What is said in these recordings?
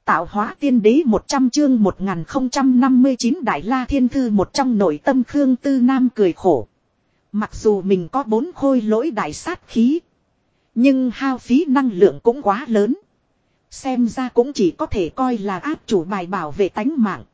Tạo hóa tiên đế 100 chương 1059 Đại La Thiên Thư một trong nội tâm Khương Tư Nam cười khổ. Mặc dù mình có 4 khôi lỗi đại sát khí. Nhưng hao phí năng lượng cũng quá lớn. Xem ra cũng chỉ có thể coi là áp chủ bài bảo vệ tánh mạng.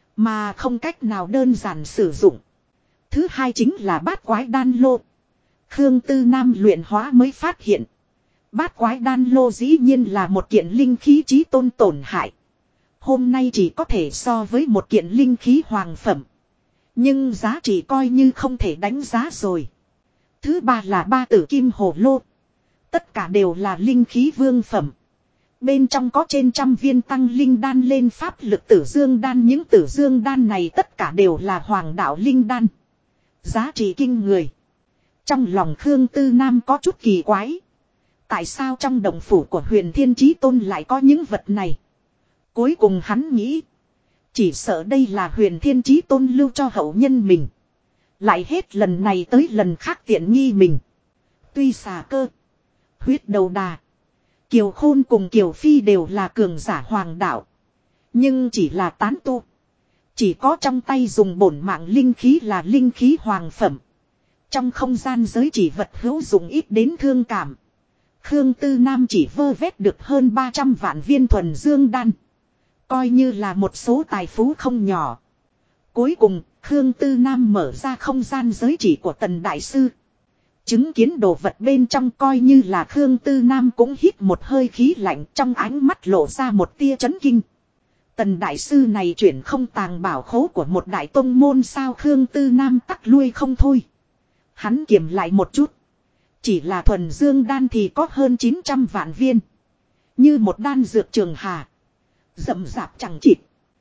Mà không cách nào đơn giản sử dụng. Thứ hai chính là bát quái đan lô. Khương Tư Nam luyện hóa mới phát hiện. Bát quái đan lô dĩ nhiên là một kiện linh khí chí tôn tổn hại. Hôm nay chỉ có thể so với một kiện linh khí hoàng phẩm. Nhưng giá trị coi như không thể đánh giá rồi. Thứ ba là ba tử kim hồ lô. Tất cả đều là linh khí vương phẩm. Bên trong có trên trăm viên tăng linh đan lên pháp lực tử dương đan. Những tử dương đan này tất cả đều là hoàng đạo linh đan. Giá trị kinh người. Trong lòng Khương Tư Nam có chút kỳ quái. Tại sao trong động phủ của Huyền Thiên Chí Tôn lại có những vật này? Cuối cùng hắn nghĩ. Chỉ sợ đây là Huyền Thiên Chí Tôn lưu cho hậu nhân mình. Lại hết lần này tới lần khác tiện nghi mình. Tuy xà cơ, huyết đầu đà, Kiều Khôn cùng Kiều Phi đều là cường giả hoàng đạo. Nhưng chỉ là tán tu. Chỉ có trong tay dùng bổn mạng linh khí là linh khí hoàng phẩm. Trong không gian giới chỉ vật hữu dụng ít đến thương cảm. Khương Tư Nam chỉ vơ vét được hơn 300 vạn viên thuần dương đan. Coi như là một số tài phú không nhỏ. Cuối cùng, Khương Tư Nam mở ra không gian giới chỉ của Tần Đại Sư. Chứng kiến đồ vật bên trong coi như là Khương Tư Nam cũng hít một hơi khí lạnh, trong ánh mắt lộ ra một tia chấn kinh. Tần Đại Sư này chuyển không tàng bảo khố của một đại tông môn sao? Khương Tư Nam tắc lui không thôi. Hắn kiểm lại một chút. Chỉ là thuần dương đan thì có hơn 900 vạn viên. Như một đan dược trường hà. Rậm rạp chẳng chịt.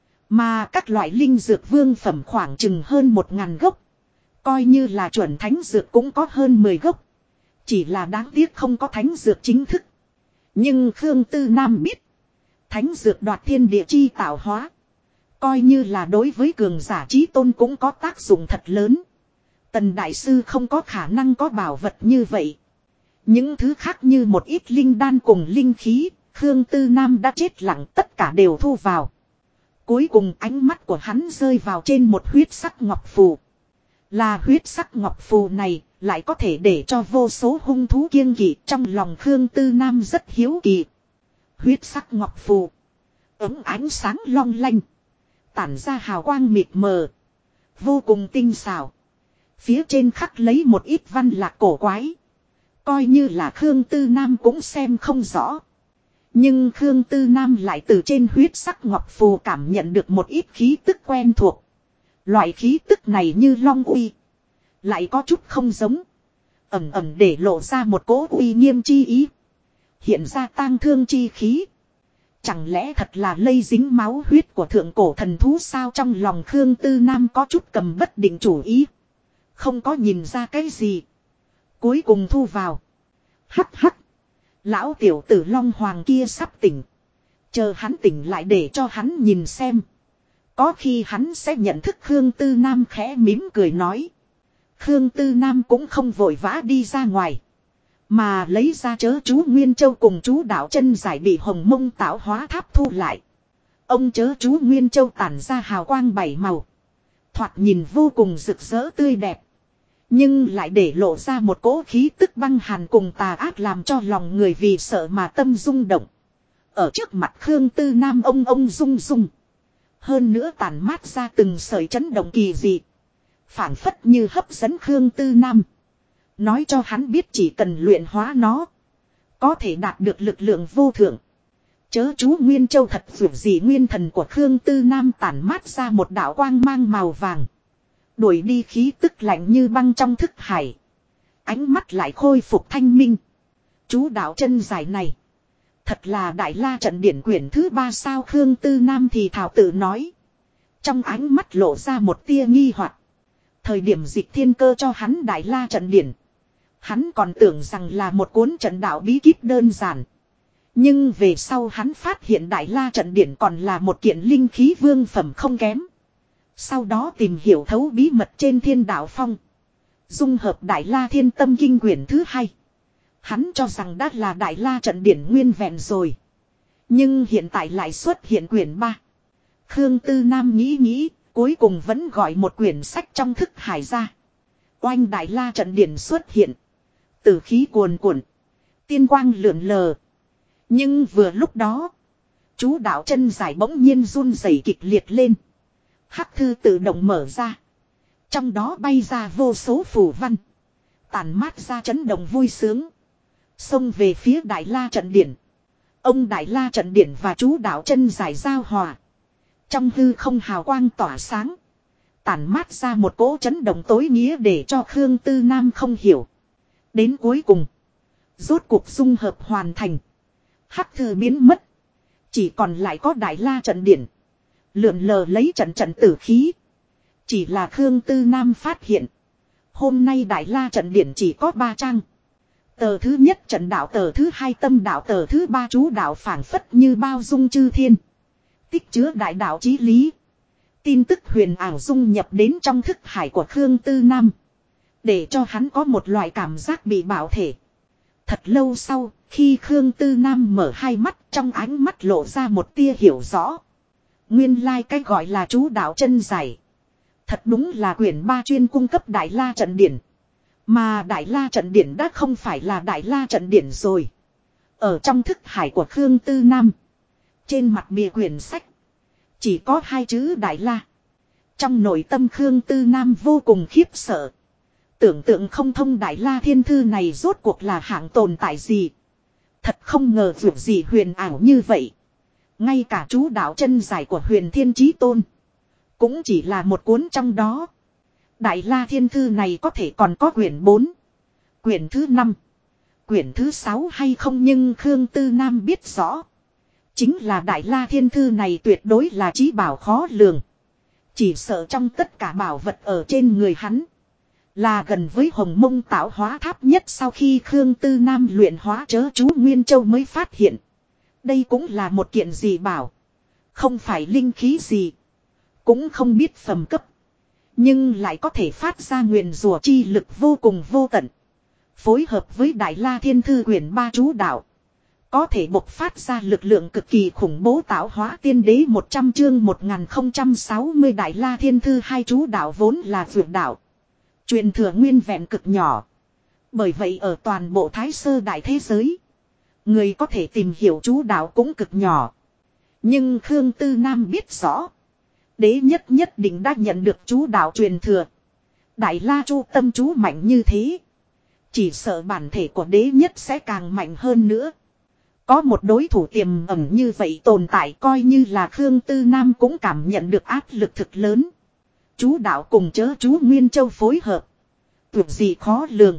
Mà các loại linh dược vương phẩm khoảng chừng hơn 1000 gốc. Coi như là chuẩn thánh dược cũng có hơn 10 gốc. Chỉ là đáng tiếc không có thánh dược chính thức. Nhưng Khương Tư Nam biết. Thánh dược đoạt thiên địa chi tạo hóa. Coi như là đối với cường giả chí tôn cũng có tác dụng thật lớn. Tần Đại Sư không có khả năng có bảo vật như vậy. Những thứ khác như một ít linh đan cùng linh khí, Khương Tư Nam đã chết lặng, tất cả đều thu vào. Cuối cùng ánh mắt của hắn rơi vào trên một huyết sắc ngọc phù. Là huyết sắc ngọc phù này, lại có thể để cho vô số hung thú kiêng kỵ. Trong lòng Khương Tư Nam rất hiếu kỳ. Huyết sắc ngọc phù, ấm ánh sáng long lanh, tản ra hào quang mịt mờ, vô cùng tinh xảo. Phía trên khắc lấy một ít văn lạc cổ quái. Coi như là Khương Tư Nam cũng xem không rõ. Nhưng Khương Tư Nam lại từ trên huyết sắc ngọc phù cảm nhận được một ít khí tức quen thuộc. Loại khí tức này như long uy. Lại có chút không giống. Ẩm ẩm để lộ ra một cỗ uy nghiêm chi ý. Hiện ra tang thương chi khí. Chẳng lẽ thật là lây dính máu huyết của thượng cổ thần thú sao? Trong lòng Khương Tư Nam có chút cầm bất định chủ ý. Không có nhìn ra cái gì. Cuối cùng thu vào. Hắc hắc. Lão tiểu tử Long Hoàng kia sắp tỉnh. Chờ hắn tỉnh lại để cho hắn nhìn xem. Có khi hắn sẽ nhận thức. Khương Tư Nam khẽ mím cười nói. Khương Tư Nam cũng không vội vã đi ra ngoài. Mà lấy ra chớ chú Nguyên Châu cùng chú Đạo Chân Giải bị Hồng Mông tạo hóa tháp thu lại. Ông chớ chú Nguyên Châu tản ra hào quang 7 màu. Thoạt nhìn vô cùng rực rỡ tươi đẹp. Nhưng lại để lộ ra một cỗ khí tức băng hàn cùng tà ác làm cho lòng người vì sợ mà tâm rung động. Ở trước mặt Khương Tư Nam ông rung rung. Hơn nữa tản mát ra từng sợi chấn động kỳ dị. Phảng phất như hấp dẫn Khương Tư Nam. Nói cho hắn biết chỉ cần luyện hóa nó. Có thể đạt được lực lượng vô thượng. Chớ chú Nguyên Châu thật dù gì nguyên thần của Khương Tư Nam tản mát ra một đạo quang mang màu vàng. Đuổi đi khí tức lạnh như băng trong thức hải. Ánh mắt lại khôi phục thanh minh. Chú Đạo Chân Giải này. Thật là Đại La Trận Điển quyển thứ 3 sao? Khương Tư Nam thì thảo tự nói. Trong ánh mắt lộ ra một tia nghi hoặc. Thời điểm dịch thiên cơ cho hắn Đại La Trận Điển. Hắn còn tưởng rằng là một cuốn trận đạo bí kíp đơn giản. Nhưng về sau hắn phát hiện Đại La Trận Điển còn là một kiện linh khí vương phẩm không kém. Sau đó tìm hiểu thấu bí mật trên Thiên Đạo Phong. Dung hợp Đại La Thiên Tâm Kinh quyển thứ 2. Hắn cho rằng đã là Đại La Trận Điển nguyên vẹn rồi. Nhưng hiện tại lại xuất hiện quyển 3. Khương Tư Nam nghĩ nghĩ, cuối cùng vẫn gọi một quyển sách trong thức hải ra. Oanh Đại La trận điển xuất hiện. Tử khí cuồn cuộn. Tiên quang lượn lờ. Nhưng vừa lúc đó, chú đạo chân giải bỗng nhiên run rẩy kịch liệt lên. Hắc thư tự động mở ra. Trong đó bay ra vô số phù văn. Tản mát ra chấn động vui sướng. Xông về phía Đại La trận điển. Ông Đại La trận điển và chú đạo chân giải giao hòa. Trong hư không hào quang tỏa sáng. Tản mát ra một cỗ chấn động tối nghĩa để cho Khương Tư Nam không hiểu. Đến cuối cùng, rốt cuộc dung hợp hoàn thành. Hắc thư biến mất. Chỉ còn lại có Đại La trận điển. Lượn lờ lấy trận trận tử khí. Chỉ là Khương Tư Nam phát hiện. Hôm nay Đại La trận điển chỉ có 3 trang. Tờ thứ nhất trận đạo, tờ thứ hai tâm đạo, tờ thứ ba chú đạo phảng phất như bao dung chư thiên. Tích chứa đại đạo chí lý. Tin tức huyền ảo dung nhập đến trong thức hải của Khương Tư Nam. Để cho hắn có một loại cảm giác bị bảo thể. Thật lâu sau, khi Khương Tư Nam mở hai mắt, trong ánh mắt lộ ra một tia hiểu rõ. Nguyên lai cái gọi là chú đạo chân giải. Thật đúng là quyển 3 chuyên cung cấp Đại La trận điển. Mà Đại La trận điển đã không phải là Đại La trận điển rồi. Ở trong thức hải của Khương Tư Nam, trên mặt bìa quyển sách, chỉ có 2 chữ Đại La. Trong nội tâm Khương Tư Nam vô cùng khiếp sợ. Tưởng tượng không thông Đại La thiên thư này rốt cuộc là hạng tồn tại gì. Thật không ngờ việc gì huyền ảo như vậy. Ngay cả chú đạo chân giải của Huyền Thiên Chí Tôn cũng chỉ là một cuốn trong đó. Đại La thiên thư này có thể còn có quyển 4, quyển thứ 5, quyển thứ 6 hay không, nhưng Khương Tư Nam biết rõ. Chính là Đại La thiên thư này tuyệt đối là chí bảo khó lường. Chỉ sợ trong tất cả bảo vật ở trên người hắn, là gần với Hồng Mông tạo hóa tháp nhất sau khi Khương Tư Nam luyện hóa chớ chú Nguyên Châu mới phát hiện. Đây cũng là một kiện gì bảo. Không phải linh khí gì. Cũng không biết phẩm cấp. Nhưng lại có thể phát ra nguyền rủa chi lực vô cùng vô tận. Phối hợp với Đại La thiên thư quyển 3 chú đạo. Có thể bộc phát ra lực lượng cực kỳ khủng bố tạo hóa tiên đế 100 chương 1060 Đại La thiên thư 2 chú đạo vốn là vượt đạo. Truyền thừa nguyên vẹn cực nhỏ. Bởi vậy ở toàn bộ Thái Sơ đại thế giới, người có thể tìm hiểu chú đạo cũng cực nhỏ. Nhưng Khương Tư Nam biết rõ. Đế nhất nhất định đã nhận được chú đạo truyền thừa. Đại La Chu tâm chú mạnh như thế. Chỉ sợ bản thể của đế nhất sẽ càng mạnh hơn nữa. Có một đối thủ tiềm ẩn như vậy tồn tại, coi như là Khương Tư Nam cũng cảm nhận được áp lực thực lớn. Chú đạo cùng chớ chú Nguyên Châu phối hợp. Tuyệt gì khó lường.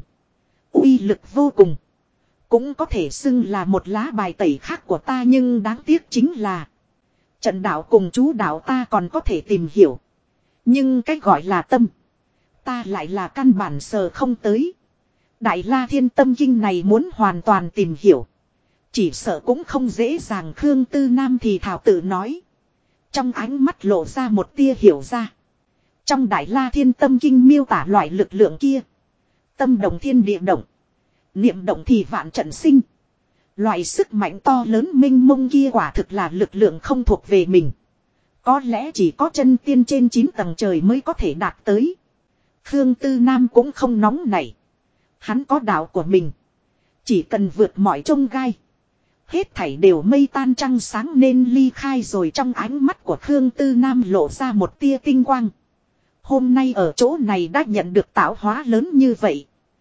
Uy lực vô cùng. Cũng có thể xưng là một lá bài tẩy khác của ta, nhưng đáng tiếc chính là trận đạo cùng chú đạo ta còn có thể tìm hiểu. Nhưng cách gọi là tâm, ta lại là căn bản sờ không tới. Đại La thiên tâm kinh này muốn hoàn toàn tìm hiểu, chỉ sợ cũng không dễ dàng. Khương Tư Nam thì thảo tự nói. Trong ánh mắt lộ ra một tia hiểu ra. Trong Đại La thiên tâm kinh miêu tả loại lực lượng kia. Tâm động thiên địa động. Niệm động thì vạn trận sinh. Loại sức mạnh to lớn mênh mông kia quả thực là lực lượng không thuộc về mình. Có lẽ chỉ có chân tiên trên 9 tầng trời mới có thể đạt tới. Khương Tư Nam cũng không nóng nảy. Hắn có đạo của mình. Chỉ cần vượt mọi chông gai. Hết thảy đều mây tan trăng sáng nên ly khai rồi. Trong ánh mắt của Khương Tư Nam lộ ra một tia tinh quang. Hôm nay ở chỗ này đã nhận được tạo hóa lớn như vậy.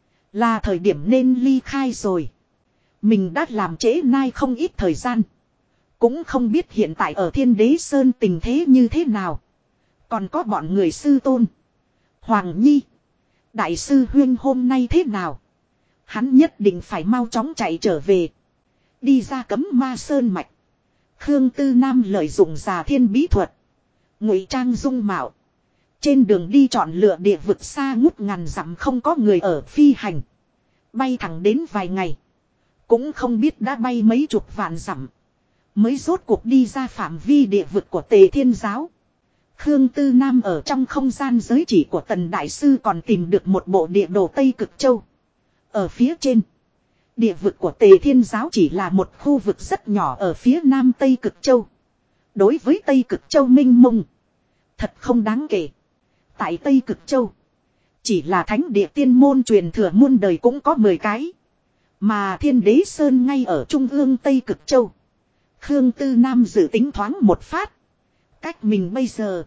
Là thời điểm nên ly khai rồi. Mình đã làm trễ nai không ít thời gian. Cũng không biết hiện tại ở Thiên Đế Sơn tình thế như thế nào. Còn có bọn người sư tôn, Hoàng Nhi, Đại sư Huyên hôm nay thế nào. Hắn nhất định phải mau chóng chạy trở về. Đi ra Cấm Ma Sơn mạch. Khương Tư Nam lợi dụng Già Thiên bí thuật, ngụy trang dung mạo. Trên đường đi chọn lựa địa vực xa ngút ngàn dặm không có người ở phi hành. Bay thẳng đến vài ngày. Cũng không biết đã bay mấy chục vạn dặm. Mới rốt cuộc đi ra phạm vi địa vực của Tề Thiên Giáo. Khương Tư Nam ở trong không gian giới chỉ của Tần Đại Sư còn tìm được một bộ địa đồ Tây Cực Châu. Ở phía trên Địa vực của Tề Thiên Giáo chỉ là một khu vực rất nhỏ ở phía nam Tây Cực Châu. Đối với Tây Cực Châu mênh mông, thật không đáng kể. Tại Tây Cực Châu, chỉ là thánh địa tiên môn truyền thừa muôn đời cũng có 10 cái. Mà Thiên Đế Sơn ngay ở trung ương Tây Cực Châu. Khương Tư Nam dự tính thoáng một phát. Cách mình bây giờ,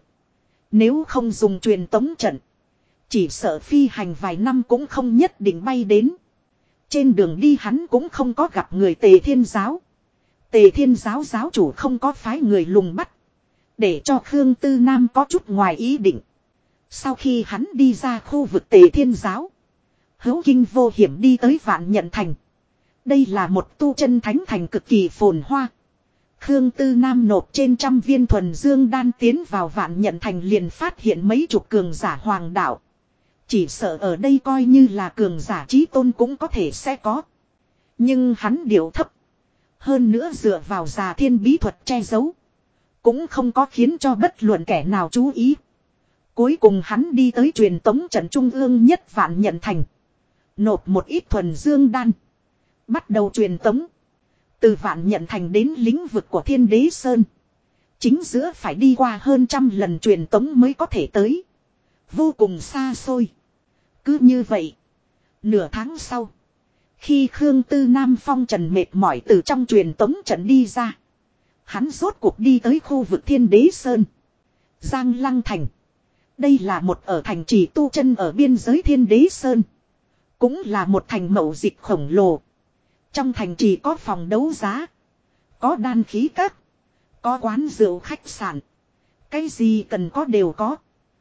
nếu không dùng truyền tống trận, chỉ sợ phi hành vài năm cũng không nhất định bay đến. Trên đường đi hắn cũng không có gặp người Tề Thiên Giáo. Tề Thiên Giáo giáo chủ không có phái người lùng bắt, để cho Khương Tư Nam có chút ngoài ý định. Sau khi hắn đi ra khu vực Tề Thiên Giáo, hữu kinh vô hiểm đi tới Vạn Nhận Thành. Đây là một tu chân thánh thành cực kỳ phồn hoa. Khương Tư Nam nộp trên 100 viên thuần dương đan tiến vào Vạn Nhận Thành liền phát hiện mấy chục cường giả hoàng đạo. Chỉ sợ ở đây coi như là cường giả chí tôn cũng có thể sẽ có. Nhưng hắn điệu thấp. Hơn nữa dựa vào già thiên bí thuật che giấu, cũng không có khiến cho bất luận kẻ nào chú ý. Cuối cùng hắn đi tới truyền tống trận trung ương nhất Vạn Nhận Thành. Nộp một ít thuần dương đan. Bắt đầu truyền tống. Từ Vạn Nhận Thành đến lĩnh vực của Thiên Đế Sơn, chính giữa phải đi qua hơn 100 lần truyền tống mới có thể tới. Vô cùng xa xôi. Cứ như vậy, nửa tháng sau, khi Khương Tư Nam phong trần mệt mỏi từ trong truyền tống trận đi ra, hắn rốt cuộc đi tới khu vực Thiên Đế Sơn. Giang Lăng Thành. Đây là một ở thành trì tu chân ở biên giới Thiên Đế Sơn. Cũng là một thành mậu dịch khổng lồ. Trong thành trì có phòng đấu giá, có đan khí các, có quán rượu khách sạn. Cái gì cần có đều có.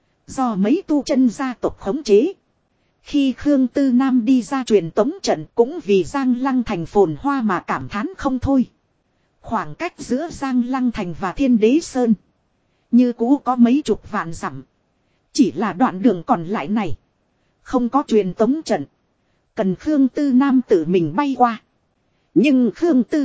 Do mấy tu chân gia tộc khống chế. Khi Khương Tư Nam đi ra truyền tống trận cũng vì Giang Lăng Thành phồn hoa mà cảm thán không thôi. Khoảng cách giữa Giang Lăng Thành và Thiên Đế Sơn như cũ có mấy chục vạn dặm. Chỉ là đoạn đường còn lại này không có truyền tống trận, cần Khương Tư Nam tự mình bay qua. Nhưng Khương Tư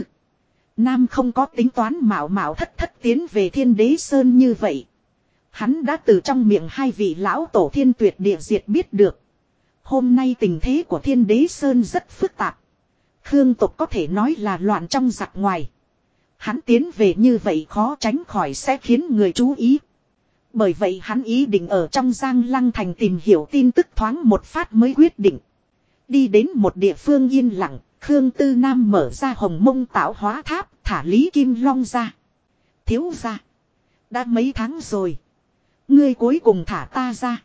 Nam không có tính toán mạo mạo thất thất tiến về Thiên Đế Sơn như vậy. Hắn đã từ trong miệng hai vị lão tổ Thiên Tuyệt Địa Diệt biết được. Hôm nay tình thế của Thiên Đế Sơn rất phức tạp. Khương tộc có thể nói là loạn trong giặc ngoài. Hắn tiến về như vậy khó tránh khỏi sẽ khiến người chú ý. Bởi vậy hắn ý định ở trong Giang Lăng Thành tìm hiểu tin tức thoáng một phát mới quyết định. Đi đến một địa phương yên lặng, Khương Tư Nam mở ra Hồng Mông Tạo Hóa Tháp, thả Lý Kim Long ra. Thiếu ra. Đã mấy tháng rồi. Ngươi cuối cùng thả ta ra.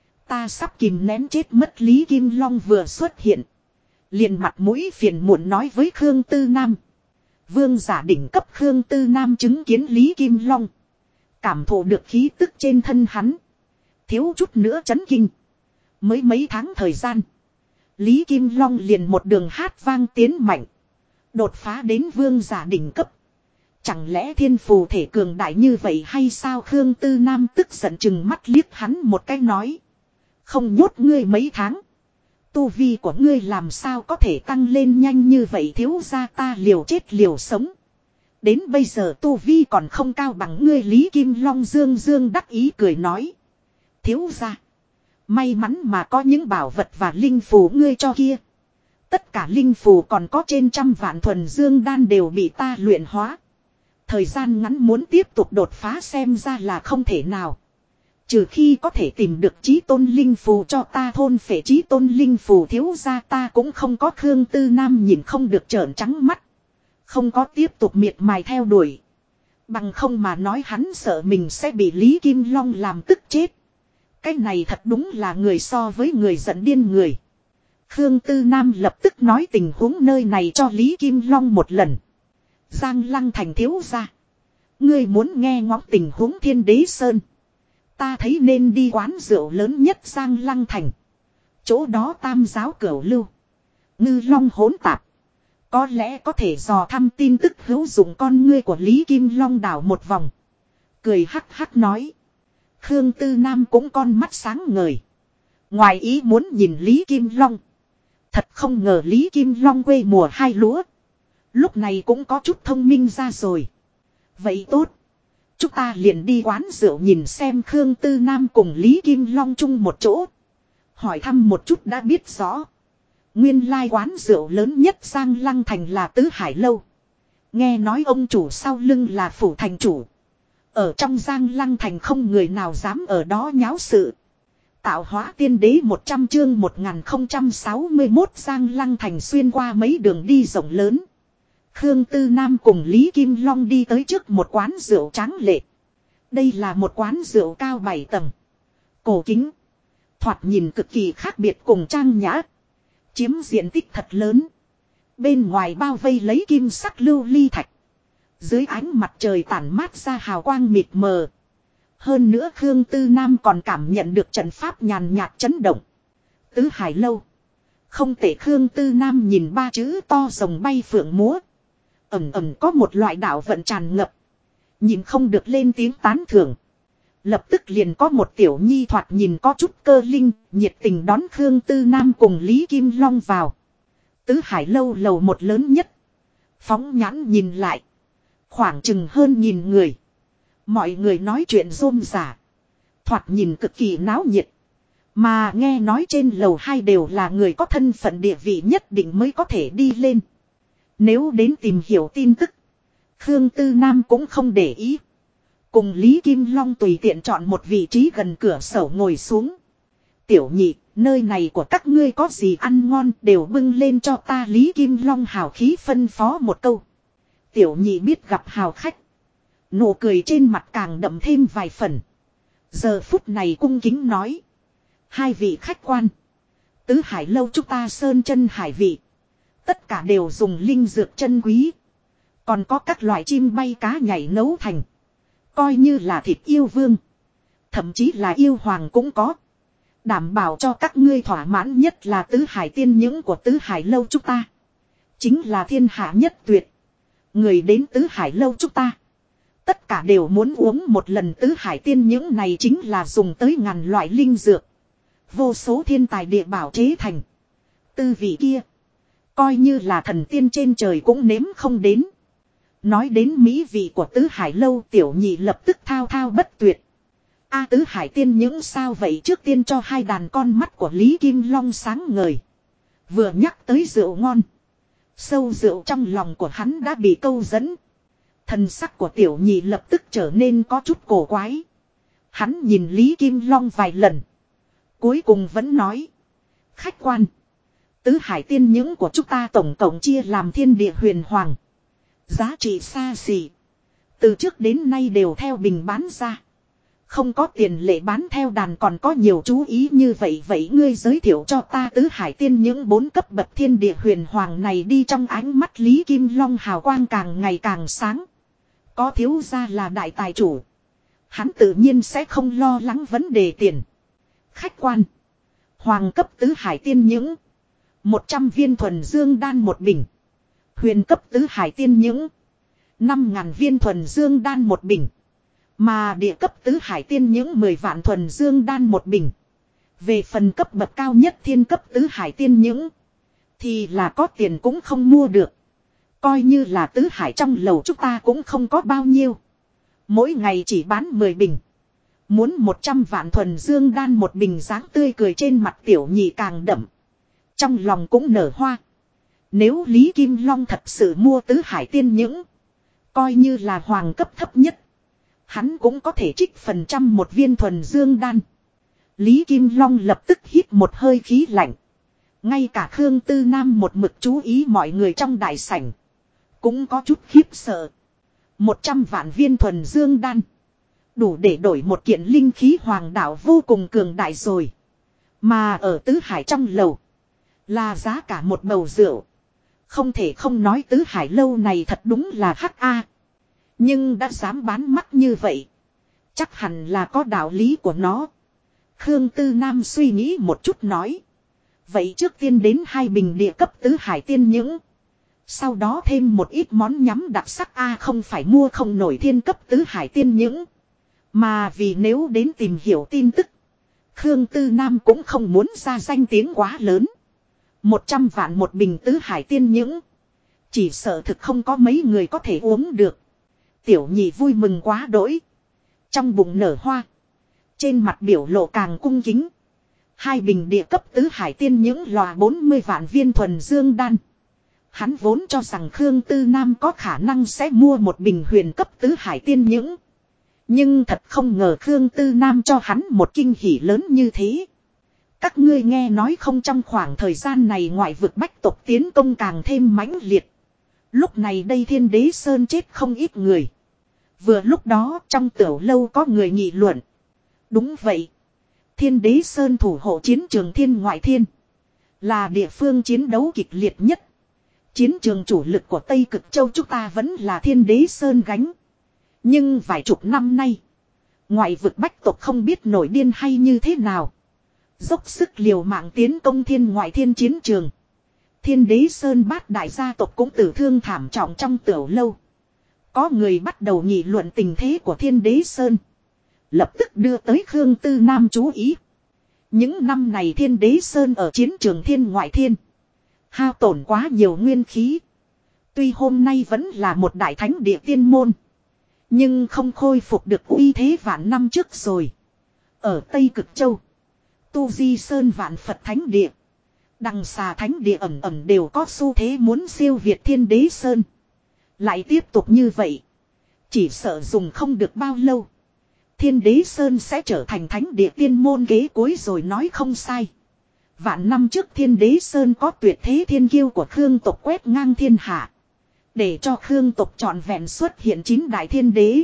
Ta sắp kìm nén chết mất. Lý Kim Long vừa xuất hiện, liền mặt mũi phiền muộn nói với Khương Tư Nam. Vương giả đỉnh cấp Khương Tư Nam chứng kiến Lý Kim Long, cảm thụ được khí tức trên thân hắn, thiếu chút nữa chấn kinh. Mới mấy tháng thời gian, Lý Kim Long liền một đường hát vang tiến mạnh, đột phá đến vương giả đỉnh cấp. Chẳng lẽ thiên phù thể cường đại như vậy hay sao? Khương Tư Nam tức giận chừng mắt liếc hắn một cái nói. Không nhốt ngươi mấy tháng, tu vi của ngươi làm sao có thể tăng lên nhanh như vậy? Thiếu gia ta liều chết liều sống, đến bây giờ tu vi còn không cao bằng ngươi. Lý Kim Long dương dương đắc ý cười nói. Thiếu gia, may mắn mà có những bảo vật và linh phù ngươi cho kia. Tất cả linh phù còn có trên 100 vạn thuần dương đan đều bị ta luyện hóa. Thời gian ngắn muốn tiếp tục đột phá xem ra là không thể nào. Trừ khi có thể tìm được chí tôn linh phù cho ta thôn phệ chí tôn linh phù. Thiếu gia ta cũng không có. Khương Tư Nam nhìn không được trợn trắng mắt, không có tiếp tục miệt mài theo đuổi. Bằng không mà nói hắn sợ mình sẽ bị Lý Kim Long làm tức chết. Cái này thật đúng là người so với người giận điên người. Khương Tư Nam lập tức nói tình huống nơi này cho Lý Kim Long một lần. Giang Lăng Thành thiếu gia, ngươi muốn nghe ngóng tình huống Thiên Đế Sơn, ta thấy nên đi quán rượu lớn nhất Giang Lăng Thành. Chỗ đó tam giáo cửu lưu, ngư long hỗn tạp, có lẽ có thể dò thăm tin tức hữu dụng. Con ngươi của Lý Kim Long đảo một vòng, cười hắc hắc nói. Khương Tư Nam cũng con mắt sáng ngời, ngoài ý muốn nhìn Lý Kim Long. Thật không ngờ Lý Kim Long quê mùa hai lúa, lúc này cũng có chút thông minh ra rồi. Vậy tốt, chúng ta liền đi quán rượu nhìn xem. Khương Tư Nam cùng Lý Kim Long chung một chỗ, hỏi thăm một chút đã biết rõ. Nguyên lai quán rượu lớn nhất Giang Lăng Thành là Tứ Hải Lâu. Nghe nói ông chủ sau lưng là phủ thành chủ. Ở trong Giang Lăng Thành không người nào dám ở đó nháo sự. Tạo hóa tiên đế 100 chương 1061 Giang Lăng Thành xuyên qua mấy đường đi rộng lớn. Khương Tư Nam cùng Lý Kim Long đi tới trước một quán rượu tráng lệ. Đây là một quán rượu cao 7 tầng. Cổ kính. Thoạt nhìn cực kỳ khác biệt cùng trang nhã. Chiếm diện tích thật lớn. Bên ngoài bao vây lấy kim sắc lưu ly thạch. Dưới ánh mặt trời tản mát ra hào quang mịt mờ. Hơn nữa Khương Tư Nam còn cảm nhận được trận pháp nhàn nhạt chấn động. Tứ Hải Lâu. Không thể Khương Tư Nam nhìn ba chữ to rồng bay phượng múa. Ẩm ẩm có một loại đạo vận tràn ngập. Nhìn không được lên tiếng tán thưởng. Lập tức liền có một tiểu nhi thoạt nhìn có chút cơ linh, nhiệt tình đón Khương Tư Nam cùng Lý Kim Long vào. Tứ Hải Lâu lầu một lớn nhất. Phóng nhãn nhìn lại. Khoảng chừng hơn 1000 người. Mọi người nói chuyện rôm rả. Thoạt nhìn cực kỳ náo nhiệt. Mà nghe nói trên lầu 2 đều là người có thân phận địa vị nhất định mới có thể đi lên. Nếu đến tìm hiểu tin tức. Khương Tư Nam cũng không để ý. Cùng Lý Kim Long tùy tiện chọn một vị trí gần cửa sổ ngồi xuống. Tiểu nhị, nơi này của các ngươi có gì ăn ngon đều bưng lên cho ta. Lý Kim Long hào khí phân phó một câu. Tiểu nhị biết gặp hào khách. Nụ cười trên mặt càng đậm thêm vài phần. Giờ phút này cung kính nói. Hai vị khách quan. Tứ Hải Lâu chúng ta sơn chân hải vị. Tất cả đều dùng linh dược chân quý. Còn có các loại chim bay cá nhảy nấu thành. Coi như là thịt yêu vương. Thậm chí là yêu hoàng cũng có. Đảm bảo cho các ngươi thỏa mãn nhất là tứ hải tiên những của tứ hải lâu chúng ta. Chính là thiên hạ nhất tuyệt. Người đến tứ hải lâu chúng ta. Tất cả đều muốn uống một lần tứ hải tiên những này chính là dùng tới ngàn loại linh dược. Vô số thiên tài địa bảo chế thành. Tư vị kia. Coi như là thần tiên trên trời cũng nếm không đến. Nói đến mỹ vị của tứ hải lâu tiểu nhị lập tức thao thao bất tuyệt. A tứ hải tiên những sao vậy trước tiên cho hai đàn con mắt của Lý Kim Long sáng ngời. Vừa nhắc tới rượu ngon. Sâu rượu trong lòng của hắn đã bị câu dẫn. Thần sắc của tiểu nhị lập tức trở nên có chút cổ quái. Hắn nhìn Lý Kim Long vài lần. Cuối cùng vẫn nói. Khách quan. Tứ hải tiên những của chúng ta tổng cộng chia làm thiên địa huyền hoàng. Giá trị xa xỉ. Từ trước đến nay đều theo bình bán ra. Không có tiền lệ bán theo đàn còn có nhiều chú ý như vậy. Vậy ngươi giới thiệu cho ta tứ hải tiên những 4 cấp bậc thiên địa huyền hoàng này đi. Trong ánh mắt Lý Kim Long hào quang càng ngày càng sáng. Có thiếu gia là đại tài chủ. Hắn tự nhiên sẽ không lo lắng vấn đề tiền. Khách quan. Hoàng cấp tứ hải tiên những. 100 viên thuần dương đan một bình. Huyền cấp tứ hải tiên những. 5.000 viên thuần dương đan một bình. Mà địa cấp tứ hải tiên những 10 vạn thuần dương đan một bình. Về phần cấp bậc cao nhất thiên cấp tứ hải tiên những. Thì là có tiền cũng không mua được. Coi như là tứ hải trong lầu chúng ta cũng không có bao nhiêu. Mỗi ngày chỉ bán 10 bình. Muốn 100 vạn thuần dương đan một bình dáng tươi cười trên mặt tiểu nhị càng đậm. Trong lòng cũng nở hoa. Nếu Lý Kim Long thật sự mua tứ hải tiên những. Coi như là hoàng cấp thấp nhất. Hắn cũng có thể trích phần trăm một viên thuần dương đan. Lý Kim Long lập tức hít một hơi khí lạnh. Ngay cả Khương Tư Nam một mực chú ý mọi người trong đại sảnh. Cũng có chút khiếp sợ. 100 vạn viên thuần dương đan. Đủ để đổi một kiện linh khí hoàng đạo vô cùng cường đại rồi. Mà ở tứ hải trong lầu. Là giá cả một bầu rượu. Không thể không nói tứ hải lâu này thật đúng là hắc a. Nhưng đã dám bán mắc như vậy. Chắc hẳn là có đạo lý của nó. Khương Tư Nam suy nghĩ một chút nói. Vậy trước tiên đến 2 bình địa cấp tứ hải tiên những. Sau đó thêm một ít món nhắm đặc sắc a không phải mua không nổi thiên cấp tứ hải tiên những. Mà vì nếu đến tìm hiểu tin tức. Khương Tư Nam cũng không muốn ra danh tiếng quá lớn. 100 vạn một bình tứ hải tiên những. Chỉ sợ thực không có mấy người có thể uống được. Tiểu nhị vui mừng quá đỗi. Trong bụng nở hoa. Trên mặt biểu lộ càng cung kính. 2 bình địa cấp tứ hải tiên những lò 40 vạn viên thuần dương đan. Hắn vốn cho rằng Khương Tư Nam có khả năng sẽ mua một bình huyền cấp tứ hải tiên những. Nhưng thật không ngờ Khương Tư Nam cho hắn một kinh hỉ lớn như thế. Các ngươi nghe nói không, trong khoảng thời gian này ngoại vực bách tộc tiến công càng thêm mãnh liệt. Lúc này đây Thiên Đế Sơn chết không ít người. Vừa lúc đó trong tiểu lâu có người nghị luận. Đúng vậy. Thiên Đế Sơn thủ hộ chiến trường Thiên Ngoại Thiên. Là địa phương chiến đấu kịch liệt nhất. Chiến trường chủ lực của Tây Cực Châu chúng ta vẫn là Thiên Đế Sơn gánh. Nhưng vài chục năm nay. Ngoại vực bách tộc không biết nổi điên hay như thế nào. Dốc sức liều mạng tiến công Thiên Ngoại Thiên chiến trường. Thiên Đế Sơn bát đại gia tộc cũng tử thương thảm trọng trong tiểu lâu. Có người bắt đầu nghị luận tình thế của Thiên Đế Sơn. Lập tức đưa tới Khương Tư Nam chú ý. Những năm này Thiên Đế Sơn ở chiến trường Thiên Ngoại Thiên. Hao tổn quá nhiều nguyên khí. Tuy hôm nay vẫn là một đại thánh địa tiên môn. Nhưng không khôi phục được uy thế vạn năm trước rồi. Ở Tây Cực Châu. Tu Di Sơn vạn Phật thánh địa. Đằng xà thánh địa ẩn ẩn đều có xu thế muốn siêu việt Thiên Đế Sơn. Lại tiếp tục như vậy. Chỉ sợ dùng không được bao lâu. Thiên Đế Sơn sẽ trở thành thánh địa tiên môn ghế cuối rồi nói không sai. Vạn năm trước Thiên Đế Sơn có tuyệt thế thiên kiêu của Khương tộc quét ngang thiên hạ. Để cho Khương tộc trọn vẹn xuất hiện 9 đại thiên đế.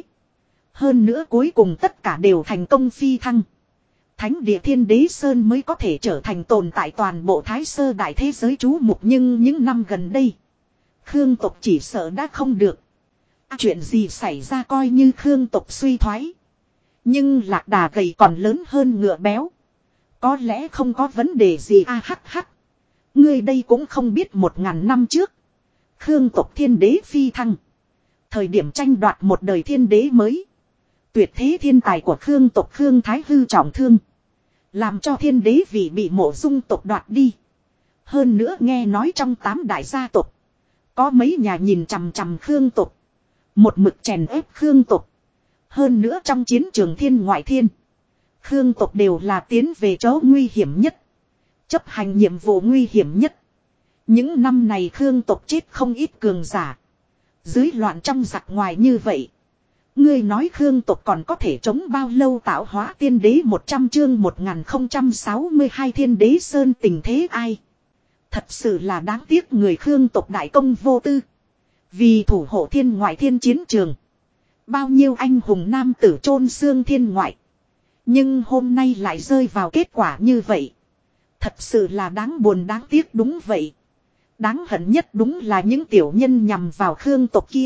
Hơn nữa cuối cùng tất cả đều thành công phi thăng. Thánh địa Thiên Đế Sơn mới có thể trở thành tồn tại toàn bộ Thái Sơ đại thế giới chú mục. Nhưng những năm gần đây, Khương tộc chỉ sợ đã không được. Chuyện gì xảy ra coi như Khương tộc suy thoái. Nhưng lạc đà gầy còn lớn hơn ngựa béo. Có lẽ không có vấn đề gì hắc hắc. Ngươi đây cũng không biết 1000 năm trước. Khương tộc thiên đế phi thăng. Thời điểm tranh đoạt một đời thiên đế mới. Tuyệt thế thiên tài của Khương tộc Khương Thái Hư trọng thương. Làm cho thiên đế vị bị Mộ Dung tộc đoạt đi. Hơn nữa nghe nói trong 8 đại gia tộc. Có mấy nhà nhìn chằm chằm Khương tộc. Một mực chèn ép Khương tộc. Hơn nữa trong chiến trường Thiên Ngoại Thiên. Khương tộc đều là tiến về chỗ nguy hiểm nhất. Chấp hành nhiệm vụ nguy hiểm nhất. Những năm này Khương tộc chết không ít cường giả. Dưới loạn trong giặc ngoài như vậy. Ngươi nói Khương tộc còn có thể chống bao lâu tạo hóa tiên đế 100 chương 1062 Thiên Đế Sơn tình thế ai. Thật sự là đáng tiếc người Khương tộc đại công vô tư. Vì thủ hộ Thiên Ngoại Thiên chiến trường. Bao nhiêu anh hùng nam tử chôn xương thiên ngoại. Nhưng hôm nay lại rơi vào kết quả như vậy. Thật sự là đáng buồn đáng tiếc đúng vậy. Đáng hận nhất đúng là những tiểu nhân nhằm vào Khương tộc kia.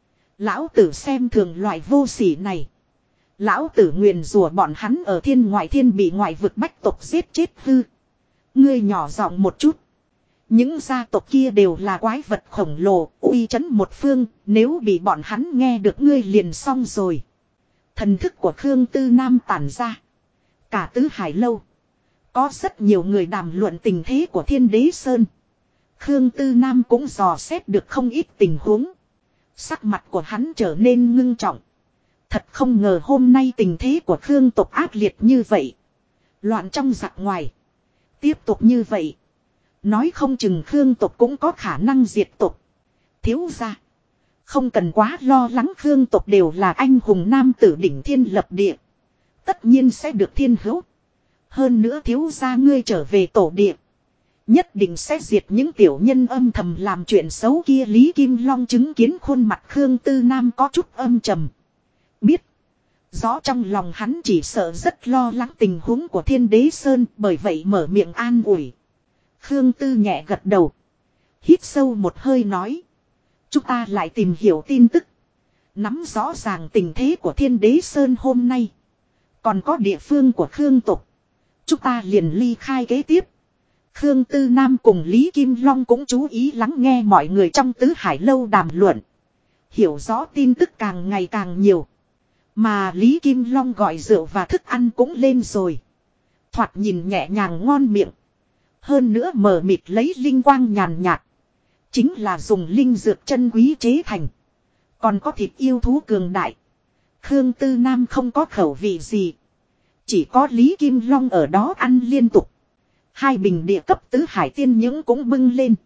Lão tử xem thường loại vô sỉ này. Lão tử nguyền rủa bọn hắn ở Thiên Ngoại Thiên bị ngoại vực bách tộc giết chết hư. Ngươi nhỏ giọng một chút. Những gia tộc kia đều là quái vật khổng lồ, uy chấn một phương, nếu bị bọn hắn nghe được ngươi liền xong rồi. Thần thức của Khương Tư Nam tản ra. Cả tứ hải lâu. Có rất nhiều người đàm luận tình thế của Thiên Đế Sơn. Khương Tư Nam cũng dò xét được không ít tình huống. Sắc mặt của hắn trở nên ngưng trọng. Thật không ngờ hôm nay tình thế của Khương tộc ác liệt như vậy. Loạn trong giặc ngoài. Tiếp tục như vậy. Nói không chừng Khương tộc cũng có khả năng diệt tộc. Thiếu gia. Không cần quá lo lắng, Khương tộc đều là anh hùng nam tử đỉnh thiên lập địa. Tất nhiên sẽ được thiên hữu. Hơn nữa thiếu gia ngươi trở về tổ địa. Nhất định sẽ diệt những tiểu nhân âm thầm làm chuyện xấu kia. Lý Kim Long chứng kiến khuôn mặt Khương Tư Nam có chút âm trầm. Biết. Rõ trong lòng hắn chỉ sợ rất lo lắng tình huống của Thiên Đế Sơn. Bởi vậy mở miệng an ủi. Khương Tư nhẹ gật đầu. Hít sâu một hơi nói. Chúng ta lại tìm hiểu tin tức. Nắm rõ ràng tình thế của Thiên Đế Sơn hôm nay. Còn có địa phương của Khương tộc. Chúng ta liền ly khai kế tiếp. Khương Tư Nam cùng Lý Kim Long cũng chú ý lắng nghe mọi người trong tứ hải lâu đàm luận. Hiểu rõ tin tức càng ngày càng nhiều. Mà Lý Kim Long gọi rượu và thức ăn cũng lên rồi. Thoạt nhìn nhẹ nhàng ngon miệng. Hơn nữa mờ mịt lấy linh quang nhàn nhạt. Chính là dùng linh dược chân quý chế thành. Còn có thịt yêu thú cường đại. Khương Tư Nam không có khẩu vị gì. Chỉ có Lý Kim Long ở đó ăn liên tục. Hai bình địa cấp tứ hải tiên những cũng bưng lên.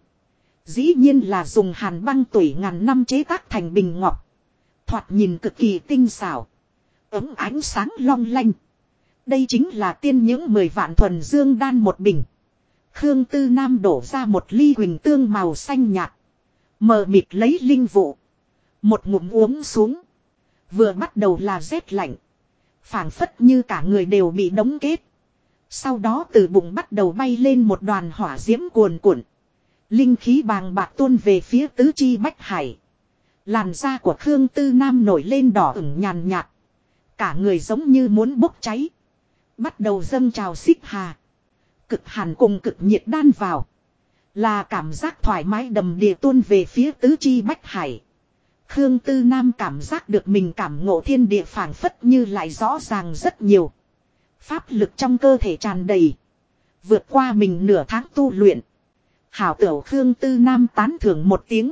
Dĩ nhiên là dùng hàn băng tủy ngàn năm chế tác thành bình ngọc. Thoạt nhìn cực kỳ tinh xảo. Ấm ánh sáng long lanh. Đây chính là tiên những 10 vạn thuần dương đan một bình. Khương Tư Nam đổ ra một ly huỳnh tương màu xanh nhạt. Mờ mịt lấy linh vụ. Một ngụm uống xuống. Vừa bắt đầu là rét lạnh. Phảng phất như cả người đều bị đóng kết. Sau đó từ bụng bắt đầu bay lên một đoàn hỏa diễm cuồn cuộn. Linh khí bàng bạc tuôn về phía tứ chi bách hải. Làn da của Khương Tư Nam nổi lên đỏ ửng nhàn nhạt. Cả người giống như muốn bốc cháy. Bắt đầu dâng trào xích hà. Cực hàn cùng cực nhiệt đan vào. Là cảm giác thoải mái đầm đìa tuôn về phía tứ chi bách hải. Khương Tư Nam cảm giác được mình cảm ngộ thiên địa phảng phất như lại rõ ràng rất nhiều. Pháp lực trong cơ thể tràn đầy. Vượt qua mình nửa tháng tu luyện. Hảo tửu Khương Tư Nam tán thưởng một tiếng.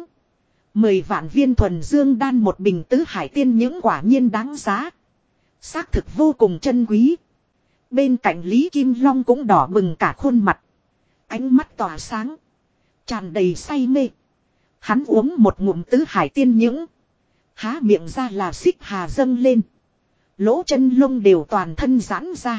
10 vạn viên thuần dương đan một bình tứ hải tiên những quả nhiên đáng giá. Xác thực vô cùng chân quý. Bên cạnh Lý Kim Long cũng đỏ bừng cả khuôn mặt. Ánh mắt tỏa sáng. Tràn đầy say mê. Hắn uống một ngụm tứ hải tiên những. Há miệng ra là xích hà dâng lên. Lỗ chân lông đều toàn thân giãn ra.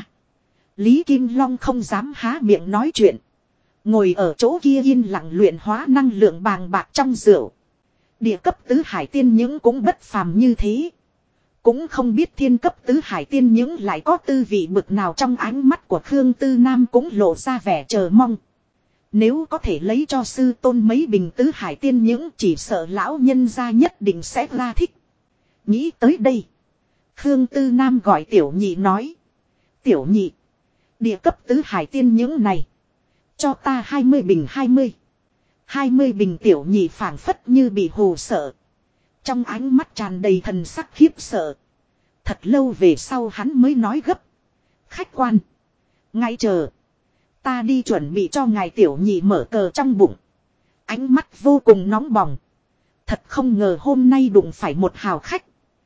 Lý Kim Long không dám há miệng nói chuyện. Ngồi ở chỗ kia yên lặng luyện hóa năng lượng bàng bạc trong rượu. Địa cấp tứ hải tiên những cũng bất phàm như thế. Cũng không biết thiên cấp tứ hải tiên những lại có tư vị bực nào trong ánh mắt của Khương Tư Nam cũng lộ ra vẻ chờ mong. Nếu có thể lấy cho sư tôn mấy bình tứ hải tiên những chỉ sợ lão nhân gia nhất định sẽ ra thích. Nghĩ tới đây. Khương Tư Nam gọi tiểu nhị nói. Tiểu nhị. Địa cấp tứ hải tiên những này. Cho ta 20 bình 20. 20 bình tiểu nhị phảng phất như bị hù sợ. Trong ánh mắt tràn đầy thần sắc khiếp sợ. Thật lâu về sau hắn mới nói gấp. Khách quan. Ngay chờ. Ta đi chuẩn bị cho ngài tiểu nhị mở cờ trong bụng. Ánh mắt vô cùng nóng bỏng. Thật không ngờ hôm nay đụng phải một hào khách.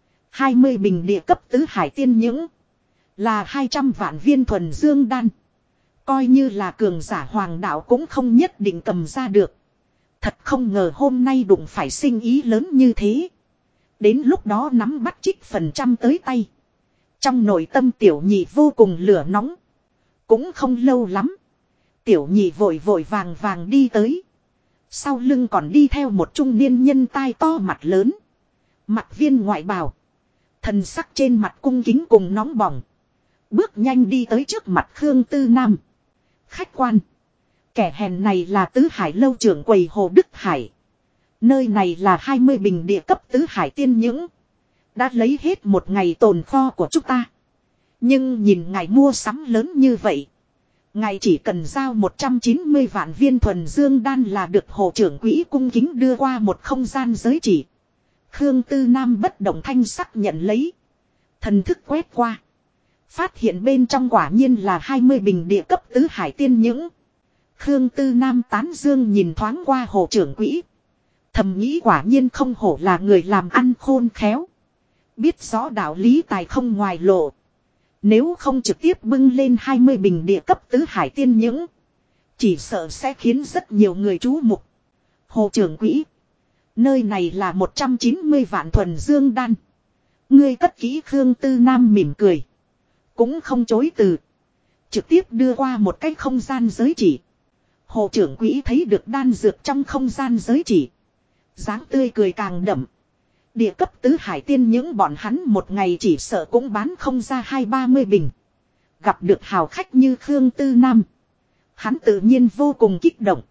20 bình địa cấp tứ hải tiên những. Là 200 vạn viên thuần dương đan. Coi như là cường giả hoàng đạo cũng không nhất định cầm ra được. Thật không ngờ hôm nay đụng phải sinh ý lớn như thế. Đến lúc đó nắm bắt trích phần trăm tới tay. Trong nội tâm tiểu nhị vô cùng lửa nóng. Cũng không lâu lắm. Tiểu nhị vội vội vàng vàng đi tới. Sau lưng còn đi theo một trung niên nhân tai to mặt lớn. Mặt viên ngoại bào. Thần sắc trên mặt cung kính cùng nóng bỏng. Bước nhanh đi tới trước mặt Khương Tư Nam. Khách quan. Kẻ hèn này là tứ hải lâu trưởng quầy Hồ Đức Hải. Nơi này là 20 bình địa cấp tứ hải tiên những. Đã lấy hết một ngày tồn kho của chúng ta. Nhưng nhìn ngài mua sắm lớn như vậy. Ngài chỉ cần giao 190 vạn viên thuần dương đan là được Hồ trưởng quỹ cung kính đưa qua một không gian giới chỉ. Khương Tư Nam bất động thanh sắc nhận lấy. Thần thức quét qua. Phát hiện bên trong quả nhiên là 20 bình địa cấp tứ hải tiên những. Khương Tư Nam tán dương nhìn thoáng qua Hồ trưởng quỹ. Thầm nghĩ quả nhiên không hổ là người làm ăn khôn khéo. Biết rõ đạo lý tài không ngoài lộ. Nếu không trực tiếp bưng lên 20 bình địa cấp tứ hải tiên những. Chỉ sợ sẽ khiến rất nhiều người chú mục. Hồ trưởng quỹ. Nơi này là 190 vạn thuần dương đan. Ngươi cất kỹ Khương Tư Nam mỉm cười. Cũng không chối từ. Trực tiếp đưa qua một cái không gian giới chỉ. Hồ trưởng quỹ thấy được đan dược trong không gian giới chỉ. Dáng tươi cười càng đậm. Địa cấp tứ hải tiên những bọn hắn một ngày chỉ sợ cũng bán không ra 20-30 bình. Gặp được hào khách như Khương Tư Nam. Hắn tự nhiên vô cùng kích động.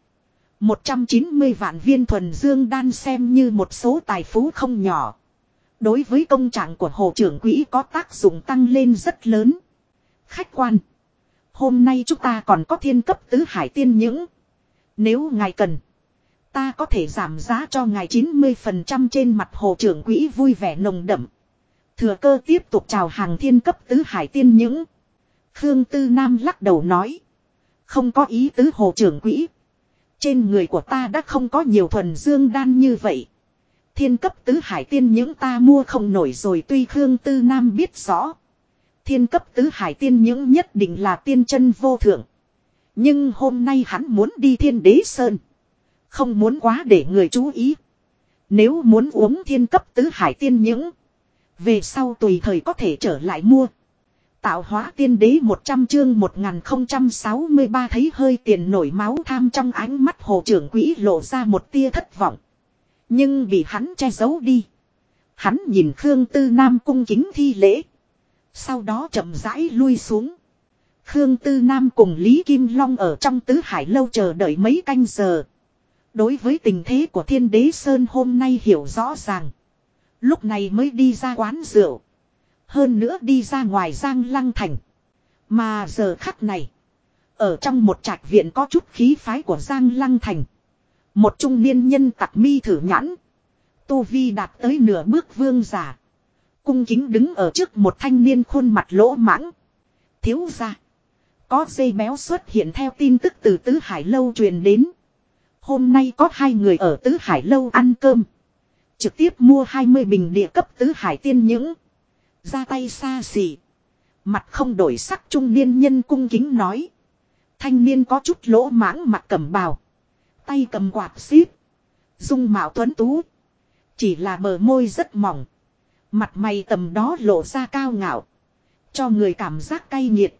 190 vạn viên thuần dương đan xem như một số tài phú không nhỏ. Đối với công trạng của Hồ trưởng quỹ có tác dụng tăng lên rất lớn. Khách quan. Hôm nay chúng ta còn có thiên cấp tứ hải tiên những. Nếu ngài cần. Ta có thể giảm giá cho ngài 90% trên mặt Hồ trưởng quỹ vui vẻ nồng đậm. Thừa cơ tiếp tục chào hàng thiên cấp tứ hải tiên những. Khương Tư Nam lắc đầu nói. Không có ý tứ Hồ trưởng quỹ. Trên người của ta đã không có nhiều thuần dương đan như vậy. Thiên cấp tứ hải tiên những ta mua không nổi rồi tuy Khương Tư Nam biết rõ. Thiên cấp tứ hải tiên những nhất định là tiên chân vô thượng. Nhưng hôm nay hắn muốn đi Thiên Đế Sơn. Không muốn quá để người chú ý. Nếu muốn uống thiên cấp tứ hải tiên những. Về sau tùy thời có thể trở lại mua. Tạo hóa tiên đế 100 chương 1063 thấy hơi tiền nổi máu tham trong ánh mắt hồ trưởng quỹ lộ ra một tia thất vọng. Nhưng bị hắn che giấu đi. Hắn nhìn Khương Tư Nam cung kính thi lễ. Sau đó chậm rãi lui xuống. Khương Tư Nam cùng Lý Kim Long ở trong tứ hải lâu chờ đợi mấy canh giờ. Đối với tình thế của Thiên Đế Sơn hôm nay hiểu rõ ràng. Lúc này mới đi ra quán rượu. Hơn nữa đi ra ngoài Giang Lăng Thành. Mà giờ khắc này. Ở trong một trạch viện có chút khí phái của Giang Lăng Thành. Một trung niên nhân tặc mi thử nhãn. Tu vi đạt tới nửa bước vương giả. Cung kính đứng ở trước một thanh niên khuôn mặt lỗ mãng. Thiếu gia. Có dây béo xuất hiện theo tin tức từ Tứ Hải Lâu truyền đến. Hôm nay có 2 người ở Tứ Hải Lâu ăn cơm. Trực tiếp mua 20 bình địa cấp Tứ Hải tiên những. Ra tay xa xỉ. Mặt không đổi sắc trung niên nhân cung kính nói. Thanh niên có chút lỗ mãng mặt cẩm bào. Tay cầm quạt xíp. Dung mạo tuấn tú. Chỉ là bờ môi rất mỏng. Mặt mày tầm đó lộ ra cao ngạo. Cho người cảm giác cay nghiệt.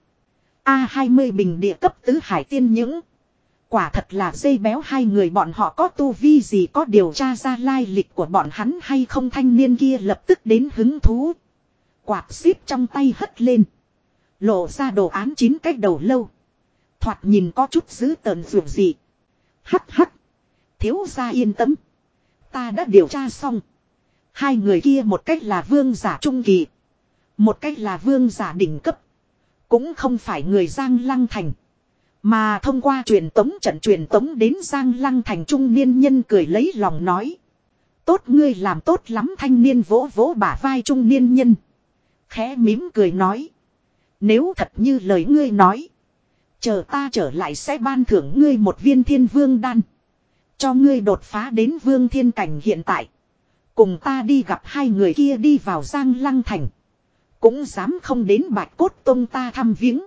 A20 bình địa cấp tứ hải tiên những. Quả thật là dây béo 2 người bọn họ có tu vi gì có điều tra ra lai lịch của bọn hắn hay không thanh niên kia lập tức đến hứng thú. Quạt xíp trong tay hất lên. Lộ ra đồ án 9 cách đầu lâu. Thoạt nhìn có chút dữ tợn ruột gì. Hắc hắc. Thiếu gia yên tâm. Ta đã điều tra xong. 2 người kia một cách là vương giả trung kỳ. Một cách là vương giả đỉnh cấp. Cũng không phải người Giang Lăng Thành. Mà thông qua truyền tống trận truyền tống đến Giang Lăng Thành trung niên nhân cười lấy lòng nói. Tốt ngươi làm tốt lắm thanh niên vỗ vỗ bả vai trung niên nhân. Khẽ mím cười nói. Nếu thật như lời ngươi nói. Chờ ta trở lại sẽ ban thưởng ngươi một viên thiên vương đan. Cho ngươi đột phá đến vương thiên cảnh hiện tại. Cùng ta đi gặp 2 người kia đi vào Giang Lăng Thành. Cũng dám không đến Bạch Cốt Tông ta thăm viếng.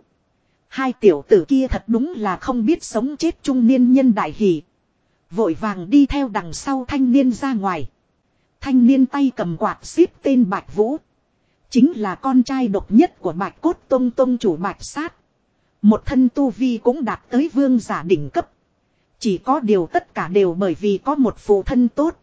2 tiểu tử kia thật đúng là không biết sống chết trung niên nhân đại hỷ. Vội vàng đi theo đằng sau thanh niên ra ngoài. Thanh niên tay cầm quạt xíp tên Bạch Vũ. Chính là con trai độc nhất của Bạch Cốt Tông tông chủ Bạch Sát. Một thân tu vi cũng đạt tới vương giả đỉnh cấp. Chỉ có điều tất cả đều bởi vì có một phụ thân tốt.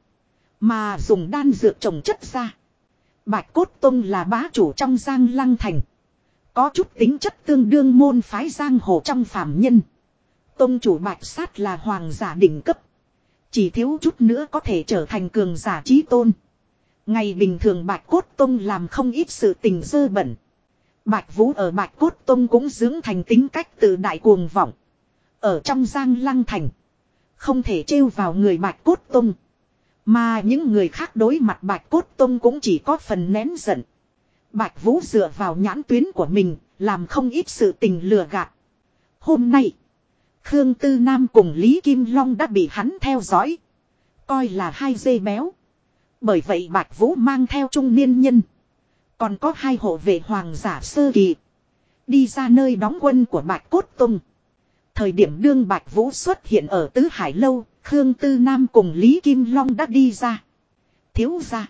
Mà dùng đan dược trồng chất ra. Bạch Cốt Tông là bá chủ trong Giang Lăng Thành. Có chút tính chất tương đương môn phái giang hồ trong phàm nhân. Tông chủ Bạch Sát là hoàng giả đỉnh cấp. Chỉ thiếu chút nữa có thể trở thành cường giả chí tôn. Ngày bình thường Bạch Cốt Tông làm không ít sự tình dơ bẩn. Bạch Vũ ở Bạch Cốt Tông cũng dưỡng thành tính cách tự đại cuồng vọng. Ở trong Giang Lăng Thành. Không thể trêu vào người Bạch Cốt Tông. Mà những người khác đối mặt Bạch Cốt Tông cũng chỉ có phần nén giận. Bạch Vũ dựa vào nhãn tuyến của mình, làm không ít sự tình lừa gạt. Hôm nay, Khương Tư Nam cùng Lý Kim Long đã bị hắn theo dõi. Coi là 2 dê béo. Bởi vậy Bạch Vũ mang theo trung niên nhân. Còn có 2 hộ vệ hoàng giả sơ kỳ. Đi ra nơi đóng quân của Bạch Cốt Tông. Thời điểm đương Bạch Vũ xuất hiện ở Tứ Hải Lâu, Khương Tư Nam cùng Lý Kim Long đã đi ra. Thiếu gia.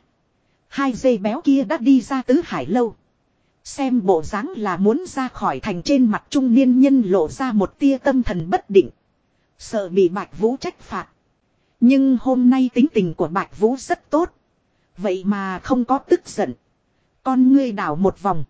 2 dê béo kia đã đi ra Tứ Hải Lâu. Xem bộ dáng là muốn ra khỏi thành trên mặt trung niên nhân lộ ra một tia tâm thần bất định. Sợ bị Bạch Vũ trách phạt. Nhưng hôm nay tính tình của Bạch Vũ rất tốt. Vậy mà không có tức giận. Con ngươi đảo một vòng.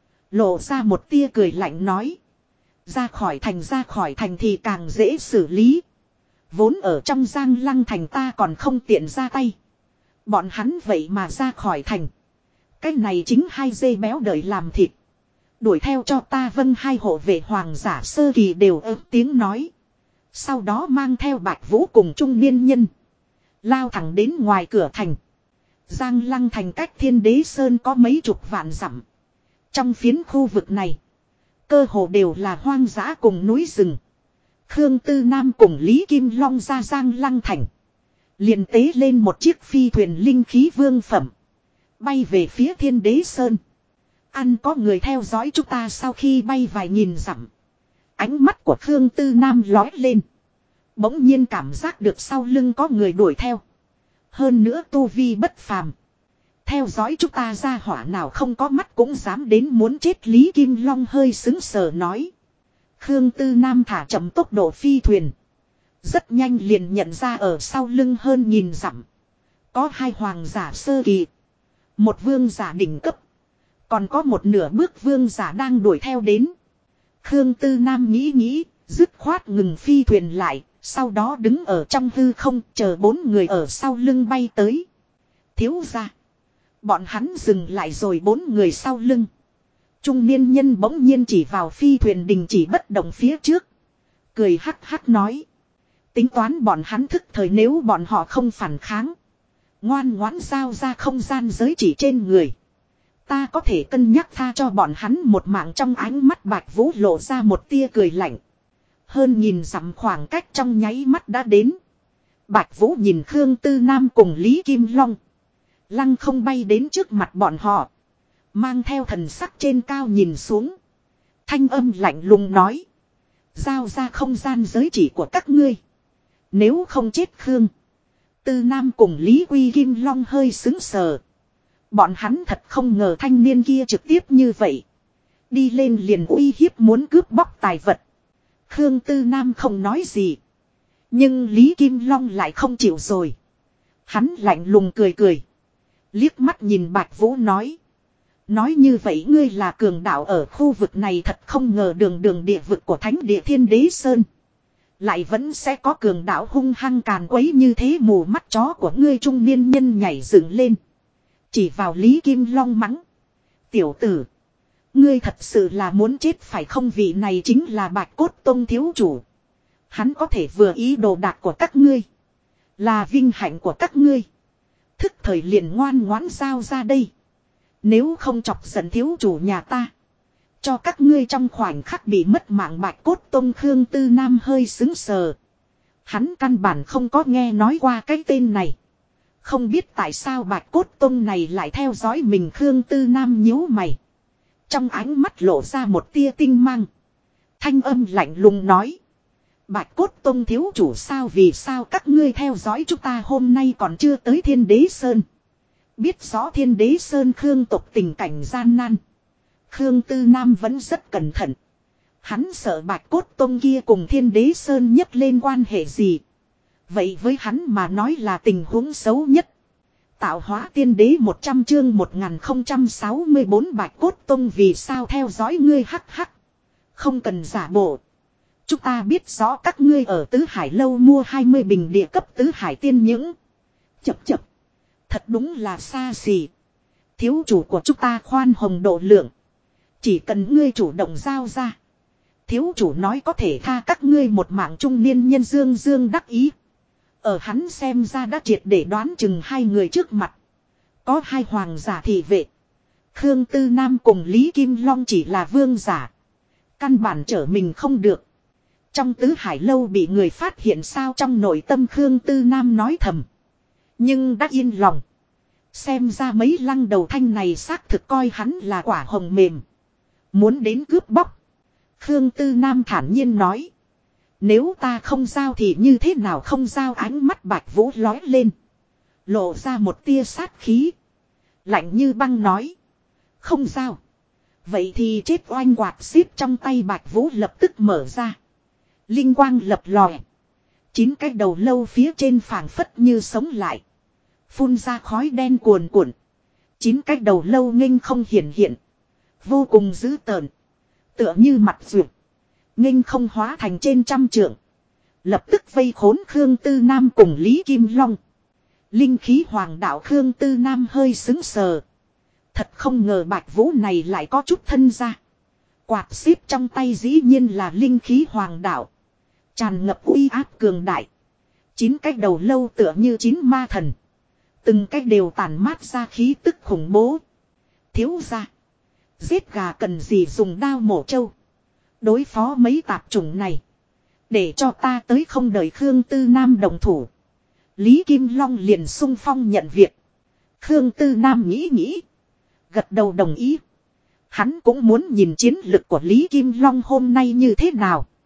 Lộ ra một tia cười lạnh nói. Ra khỏi thành thì càng dễ xử lý. Vốn ở trong Giang Lăng Thành ta còn không tiện ra tay. Bọn hắn vậy mà ra khỏi thành. Cái này chính 2 dê béo đợi làm thịt. Đuổi theo cho ta vâng 2 hộ vệ hoàng giả sơ kỳ đều ớt tiếng nói. Sau đó mang theo Bạch Vũ cùng trung niên nhân. Lao thẳng đến ngoài cửa thành. Giang Lăng Thành cách Thiên Đế Sơn có mấy chục vạn dặm. Trong phiến khu vực này. Cơ hồ đều là hoang dã cùng núi rừng. Khương Tư Nam cùng Lý Kim Long ra Giang Lăng Thành. Liền tế lên một chiếc phi thuyền linh khí vương phẩm. Bay về phía Thiên Đế Sơn. Ăn có người theo dõi chúng ta sau khi bay vài nghìn dặm. Ánh mắt của Khương Tư Nam lói lên. Bỗng nhiên cảm giác được sau lưng có người đuổi theo. Hơn nữa tu vi bất phàm. Theo dõi chúng ta ra hỏa nào không có mắt cũng dám đến muốn chết. Lý Kim Long hơi sững sờ nói. Khương Tư Nam thả chậm tốc độ phi thuyền. Rất nhanh liền nhận ra ở sau lưng hơn 1000 dặm. Có 2 hoàng giả sơ kỳ. Một vương giả đỉnh cấp. Còn có một nửa bước vương giả đang đuổi theo đến. Khương Tư Nam nghĩ, dứt khoát ngừng phi thuyền lại. Sau đó đứng ở trong hư không chờ 4 người ở sau lưng bay tới. Thiếu gia. Bọn hắn dừng lại rồi 4 người sau lưng. Trung niên nhân bỗng nhiên chỉ vào phi thuyền đình chỉ bất động phía trước. Cười hắc hắc nói. Tính toán bọn hắn thức thời nếu bọn họ không phản kháng. Ngoan ngoãn giao ra không gian giới chỉ trên người. Ta có thể cân nhắc tha cho bọn hắn một mạng. Trong ánh mắt Bạch Vũ lộ ra một tia cười lạnh. Hơn 1000 dặm khoảng cách trong nháy mắt đã đến. Bạch Vũ nhìn Khương Tư Nam cùng Lý Kim Long. Lăng không bay đến trước mặt bọn họ. Mang theo thần sắc trên cao nhìn xuống. Thanh âm lạnh lùng nói. Giao ra không gian giới chỉ của các ngươi. Nếu không chết Khương Tư Nam cùng Lý Quy Kim Long hơi sững sờ. Bọn hắn thật không ngờ thanh niên kia trực tiếp như vậy. Đi lên liền uy hiếp muốn cướp bóc tài vật. Khương Tư Nam không nói gì. Nhưng Lý Kim Long lại không chịu rồi. Hắn lạnh lùng cười. Liếc mắt nhìn Bạch Vũ nói. Nói như vậy ngươi là cường đạo ở khu vực này thật không ngờ đường địa vực của Thánh Địa Thiên Đế Sơn. Lại vẫn sẽ có cường đạo hung hăng càn quấy như thế mù mắt chó của ngươi. Trung niên nhân nhảy dựng lên. Chỉ vào Lý Kim Long mắng. Tiểu tử. Ngươi thật sự là muốn chết phải không? Vị này chính là Bạch Cốt Tông thiếu chủ. Hắn có thể vừa ý đồ đạc của các ngươi. Là vinh hạnh của các ngươi. Thức thời liền ngoan ngoãn giao ra đây. Nếu không chọc giận thiếu chủ nhà ta. Cho các ngươi trong khoảnh khắc bị mất mạng. Bạch Cốt Tông Khương Tư Nam hơi sững sờ. Hắn căn bản không có nghe nói qua cái tên này. Không biết tại sao Bạch Cốt Tông này lại theo dõi mình. Khương Tư Nam nhíu mày. Trong ánh mắt lộ ra một tia tinh mang. Thanh âm lạnh lùng nói. Bạch Cốt Tông thiếu chủ sao vì sao các ngươi theo dõi chúng ta hôm nay còn chưa tới Thiên Đế Sơn. Biết rõ Thiên Đế Sơn Khương tộc tình cảnh gian nan. Khương Tư Nam vẫn rất cẩn thận. Hắn sợ Bạch Cốt Tông kia cùng Thiên Đế Sơn nhất lên quan hệ gì. Vậy với hắn mà nói là tình huống xấu nhất. Tạo hóa tiên đế 100 chương 1064 Bạch Cốt Tông vì sao theo dõi ngươi hắc hắc. Không cần giả bộ. Chúng ta biết rõ các ngươi ở Tứ Hải Lâu mua 20 bình địa cấp Tứ Hải tiên những. Chập. Thật đúng là xa xỉ. Thiếu chủ của chúng ta khoan hồng độ lượng. Chỉ cần ngươi chủ động giao ra. Thiếu chủ nói có thể tha các ngươi một mạng. Trung niên nhân dương đắc ý. Ở hắn xem ra đã triệt để đoán chừng 2 người trước mặt. Có 2 hoàng giả thị vệ. Khương Tư Nam cùng Lý Kim Long chỉ là vương giả. Căn bản trở mình không được. Trong Tứ Hải Lâu bị người phát hiện sao? Trong nội tâm Khương Tư Nam nói thầm. Nhưng đã yên lòng. Xem ra mấy lăng đầu thanh này xác thực coi hắn là quả hồng mềm. Muốn đến cướp bóc. Khương Tư Nam thản nhiên nói. Nếu ta không giao thì như thế nào không giao? Ánh mắt Bạch Vũ lói lên. Lộ ra một tia sát khí. Lạnh như băng nói. Không giao. Vậy thì chết oanh quạt xíp trong tay Bạch Vũ lập tức mở ra. Linh quang lập lòe. 9 cái đầu lâu phía trên phảng phất như sống lại. Phun ra khói đen cuồn cuộn. 9 cái đầu lâu nghênh không hiện. Vô cùng dữ tợn. Tựa như mặt duyệt. Nghênh không hóa thành trên 100 trượng. Lập tức vây khốn Khương Tư Nam cùng Lý Kim Long. Linh khí hoàng đạo Khương Tư Nam hơi sững sờ. Thật không ngờ Bạch Vũ này lại có chút thân ra. Quạt xíp trong tay dĩ nhiên là linh khí hoàng đạo. Tràn ngập uy áp cường đại. 9 cái đầu lâu tựa như 9 ma thần. Từng cái đều tản mát ra khí tức khủng bố. Thiếu gia. Giết gà cần gì dùng đao mổ trâu. Đối phó mấy tạp chủng này. Để cho ta tới không đợi Khương Tư Nam đồng thủ. Lý Kim Long liền sung phong nhận việc. Khương Tư Nam nghĩ. Gật đầu đồng ý. Hắn cũng muốn nhìn chiến lực của Lý Kim Long hôm nay như thế nào.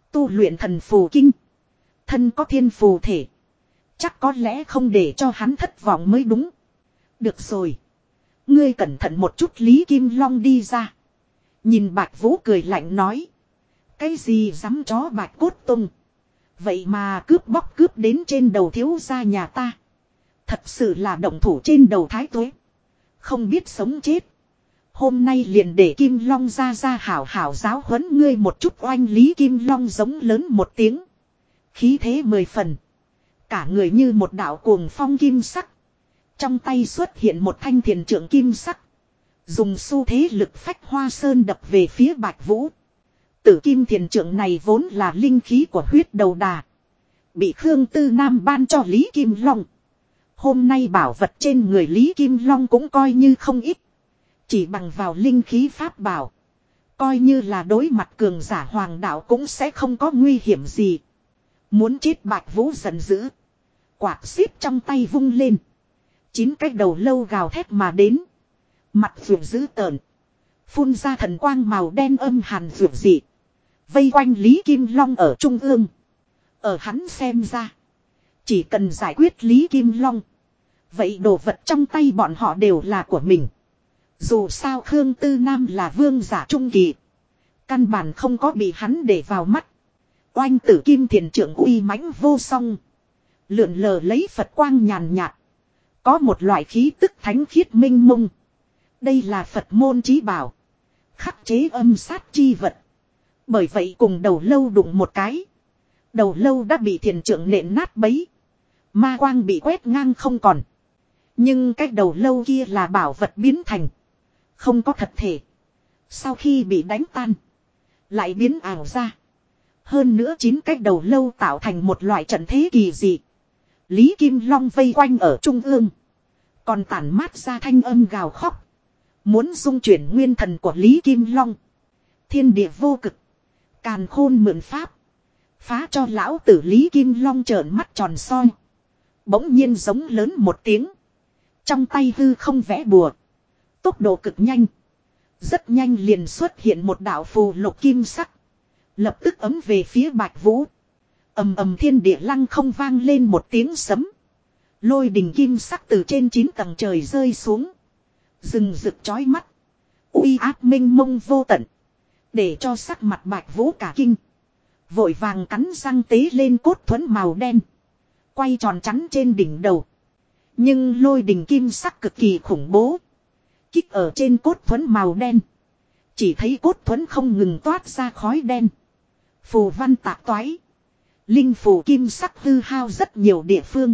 Tu luyện thần phù kinh. Thân có thiên phù thể. Chắc có lẽ không để cho hắn thất vọng mới đúng. Được rồi. Ngươi cẩn thận một chút. Lý Kim Long đi ra. Nhìn Bạch Vũ cười lạnh nói. Cái gì dám chó Bạch Cốt Tông. Vậy mà cướp bóc cướp đến trên đầu thiếu gia nhà ta. Thật sự là động thủ trên đầu thái tuế. Không biết sống chết. Hôm nay liền để Kim Long ra hảo hảo giáo huấn ngươi một chút. Oanh Lý Kim Long giống lớn một tiếng. Khí thế 10 phần. Cả người như một đạo cuồng phong kim sắc. Trong tay xuất hiện một thanh thiền trượng kim sắc. Dùng xu thế lực phách hoa sơn đập về phía Bạch Vũ. Tử kim thiền trượng này vốn là linh khí của huyết đầu đà. Bị Khương Tư Nam ban cho Lý Kim Long. Hôm nay bảo vật trên người Lý Kim Long cũng coi như không ít. Chỉ bằng vào linh khí pháp bảo. Coi như là đối mặt cường giả hoàng đạo cũng sẽ không có nguy hiểm gì. Muốn chết Bạch Vũ giận dữ. Quạt xíp trong tay vung lên. 9 cái đầu lâu gào thét mà đến. Mặt vượt dữ tợn. Phun ra thần quang màu đen âm hàn vượt dị. Vây quanh Lý Kim Long ở trung ương. Ở hắn xem ra. Chỉ cần giải quyết Lý Kim Long. Vậy đồ vật trong tay bọn họ đều là của mình. Dù sao Khương Tư Nam là vương giả trung kỳ. Căn bản không có bị hắn để vào mắt. Oanh tử kim thiền trượng uy mãnh vô song. Lượn lờ lấy Phật quang nhàn nhạt. Có một loại khí tức thánh khiết minh mông. Đây là Phật môn chí bảo. Khắc chế âm sát chi vật. Bởi vậy cùng đầu lâu đụng một cái. Đầu lâu đã bị thiền trượng nện nát bấy. Ma quang bị quét ngang không còn. Nhưng cái đầu lâu kia là bảo vật biến thành. Không có thật thể. Sau khi bị đánh tan. Lại biến ảo ra. Hơn nữa 9 cái đầu lâu tạo thành một loại trận thế kỳ dị. Lý Kim Long vây quanh ở trung ương. Còn tản mát ra thanh âm gào khóc. Muốn dung chuyển nguyên thần của Lý Kim Long. Thiên địa vô cực. Càn khôn mượn pháp. Phá cho lão tử Lý Kim Long trợn mắt tròn soi. Bỗng nhiên giống lớn một tiếng. Trong tay hư không vẽ bùa. Tốc độ cực nhanh. Rất nhanh liền xuất hiện một đạo phù lục kim sắc. Lập tức ấm về phía Bạch Vũ. Ầm ầm thiên địa lăng không vang lên một tiếng sấm. Lôi đình kim sắc từ trên 9 tầng trời rơi xuống. Rừng rực chói mắt. Uy áp minh mông vô tận. Để cho sắc mặt Bạch Vũ cả kinh. Vội vàng cắn răng tế lên cốt thuẫn màu đen. Quay tròn chắn trên đỉnh đầu. Nhưng lôi đình kim sắc cực kỳ khủng bố. Kích ở trên cốt thuẫn màu đen. Chỉ thấy cốt thuẫn không ngừng toát ra khói đen. Phù văn tạc toái. Linh phù kim sắc hư hao rất nhiều địa phương.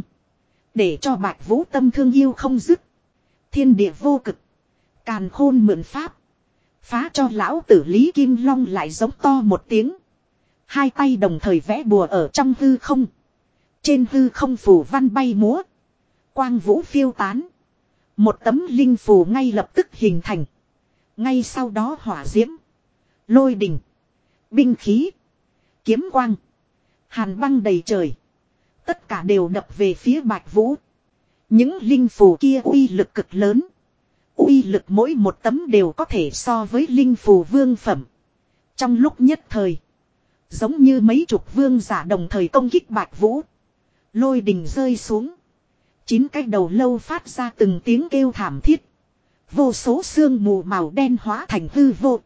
Để cho Bạch Vũ tâm thương yêu không dứt. Thiên địa vô cực. Càn khôn mượn pháp. Phá cho lão tử Lý Kim Long lại giống to một tiếng. Hai tay đồng thời vẽ bùa ở trong hư không. Trên hư không phù văn bay múa. Quang vũ phiêu tán. Một tấm linh phù ngay lập tức hình thành. Ngay sau đó hỏa diễm. Lôi đình. Binh khí. Kiếm quang. Hàn băng đầy trời. Tất cả đều đập về phía Bạch Vũ. Những linh phù kia uy lực cực lớn. Uy lực mỗi một tấm đều có thể so với linh phù vương phẩm. Trong lúc nhất thời. Giống như mấy chục vương giả đồng thời công kích Bạch Vũ. Lôi đình rơi xuống. 9 cái đầu lâu phát ra từng tiếng kêu thảm thiết. Vô số sương mù màu đen hóa thành hư vô.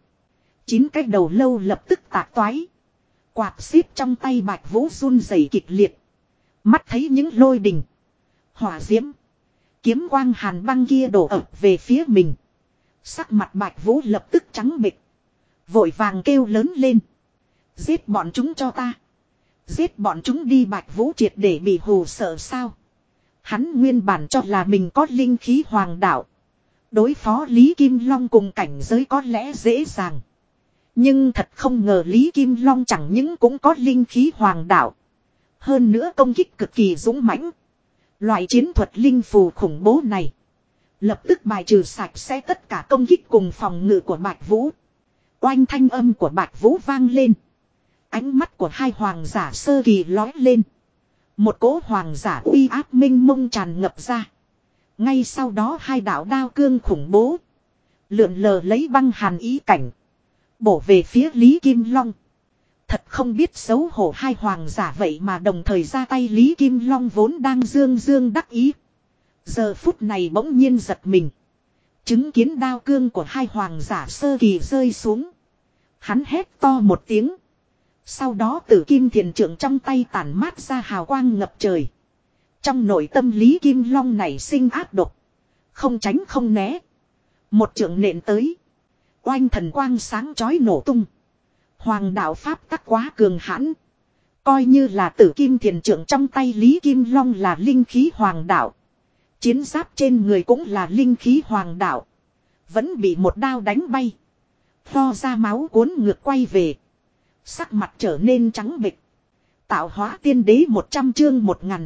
9 cái đầu lâu lập tức tạc toái. Quạt xíp trong tay Bạch Vũ run rẩy kịch liệt. Mắt thấy những lôi đình. Hỏa diễm. Kiếm quang hàn băng kia đổ ập về phía mình. Sắc mặt Bạch Vũ lập tức trắng bệch. Vội vàng kêu lớn lên. Giết bọn chúng cho ta. Giết bọn chúng đi. Bạch Vũ triệt để bị hù sợ sao. Hắn nguyên bản cho là mình có linh khí hoàng đạo. Đối phó Lý Kim Long cùng cảnh giới có lẽ dễ dàng. Nhưng thật không ngờ Lý Kim Long chẳng những cũng có linh khí hoàng đạo. Hơn nữa công kích cực kỳ dũng mãnh. Loại chiến thuật linh phù khủng bố này. Lập tức bài trừ sạch sẽ tất cả công kích cùng phòng ngự của Bạch Vũ. Oanh thanh âm của Bạch Vũ vang lên. Ánh mắt của hai hoàng giả sơ kỳ lói lên. Một cỗ hoàng giả uy áp minh mông tràn ngập ra. Ngay sau đó hai đạo đao cương khủng bố. Lượn lờ lấy băng hàn ý cảnh. Bổ về phía Lý Kim Long. Thật không biết xấu hổ hai hoàng giả vậy mà đồng thời ra tay. Lý Kim Long vốn đang dương dương đắc ý. Giờ phút này bỗng nhiên giật mình. Chứng kiến đao cương của hai hoàng giả sơ kỳ rơi xuống. Hắn hét to một tiếng. Sau đó tử kim thiền trượng trong tay tản mát ra hào quang ngập trời. Trong nội tâm Lý Kim Long nảy sinh ác độc. Không tránh không né. Một trượng nện tới. Oanh thần quang sáng chói nổ tung. Hoàng đạo pháp tắc quá cường hãn. Coi như là tử kim thiền trượng trong tay Lý Kim Long là linh khí hoàng đạo. Chiến giáp trên người cũng là linh khí hoàng đạo. Vẫn bị một đao đánh bay. Pho ra máu cuốn ngược quay về. Sắc mặt trở nên trắng bệch. Tạo hóa tiên đế 100 chương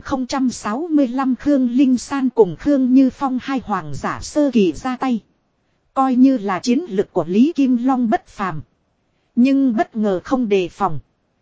1065 Khương Linh San cùng Khương Như Phong hai hoàng giả sơ kỳ ra tay. Coi như là chiến lực của Lý Kim Long bất phàm. Nhưng bất ngờ không đề phòng.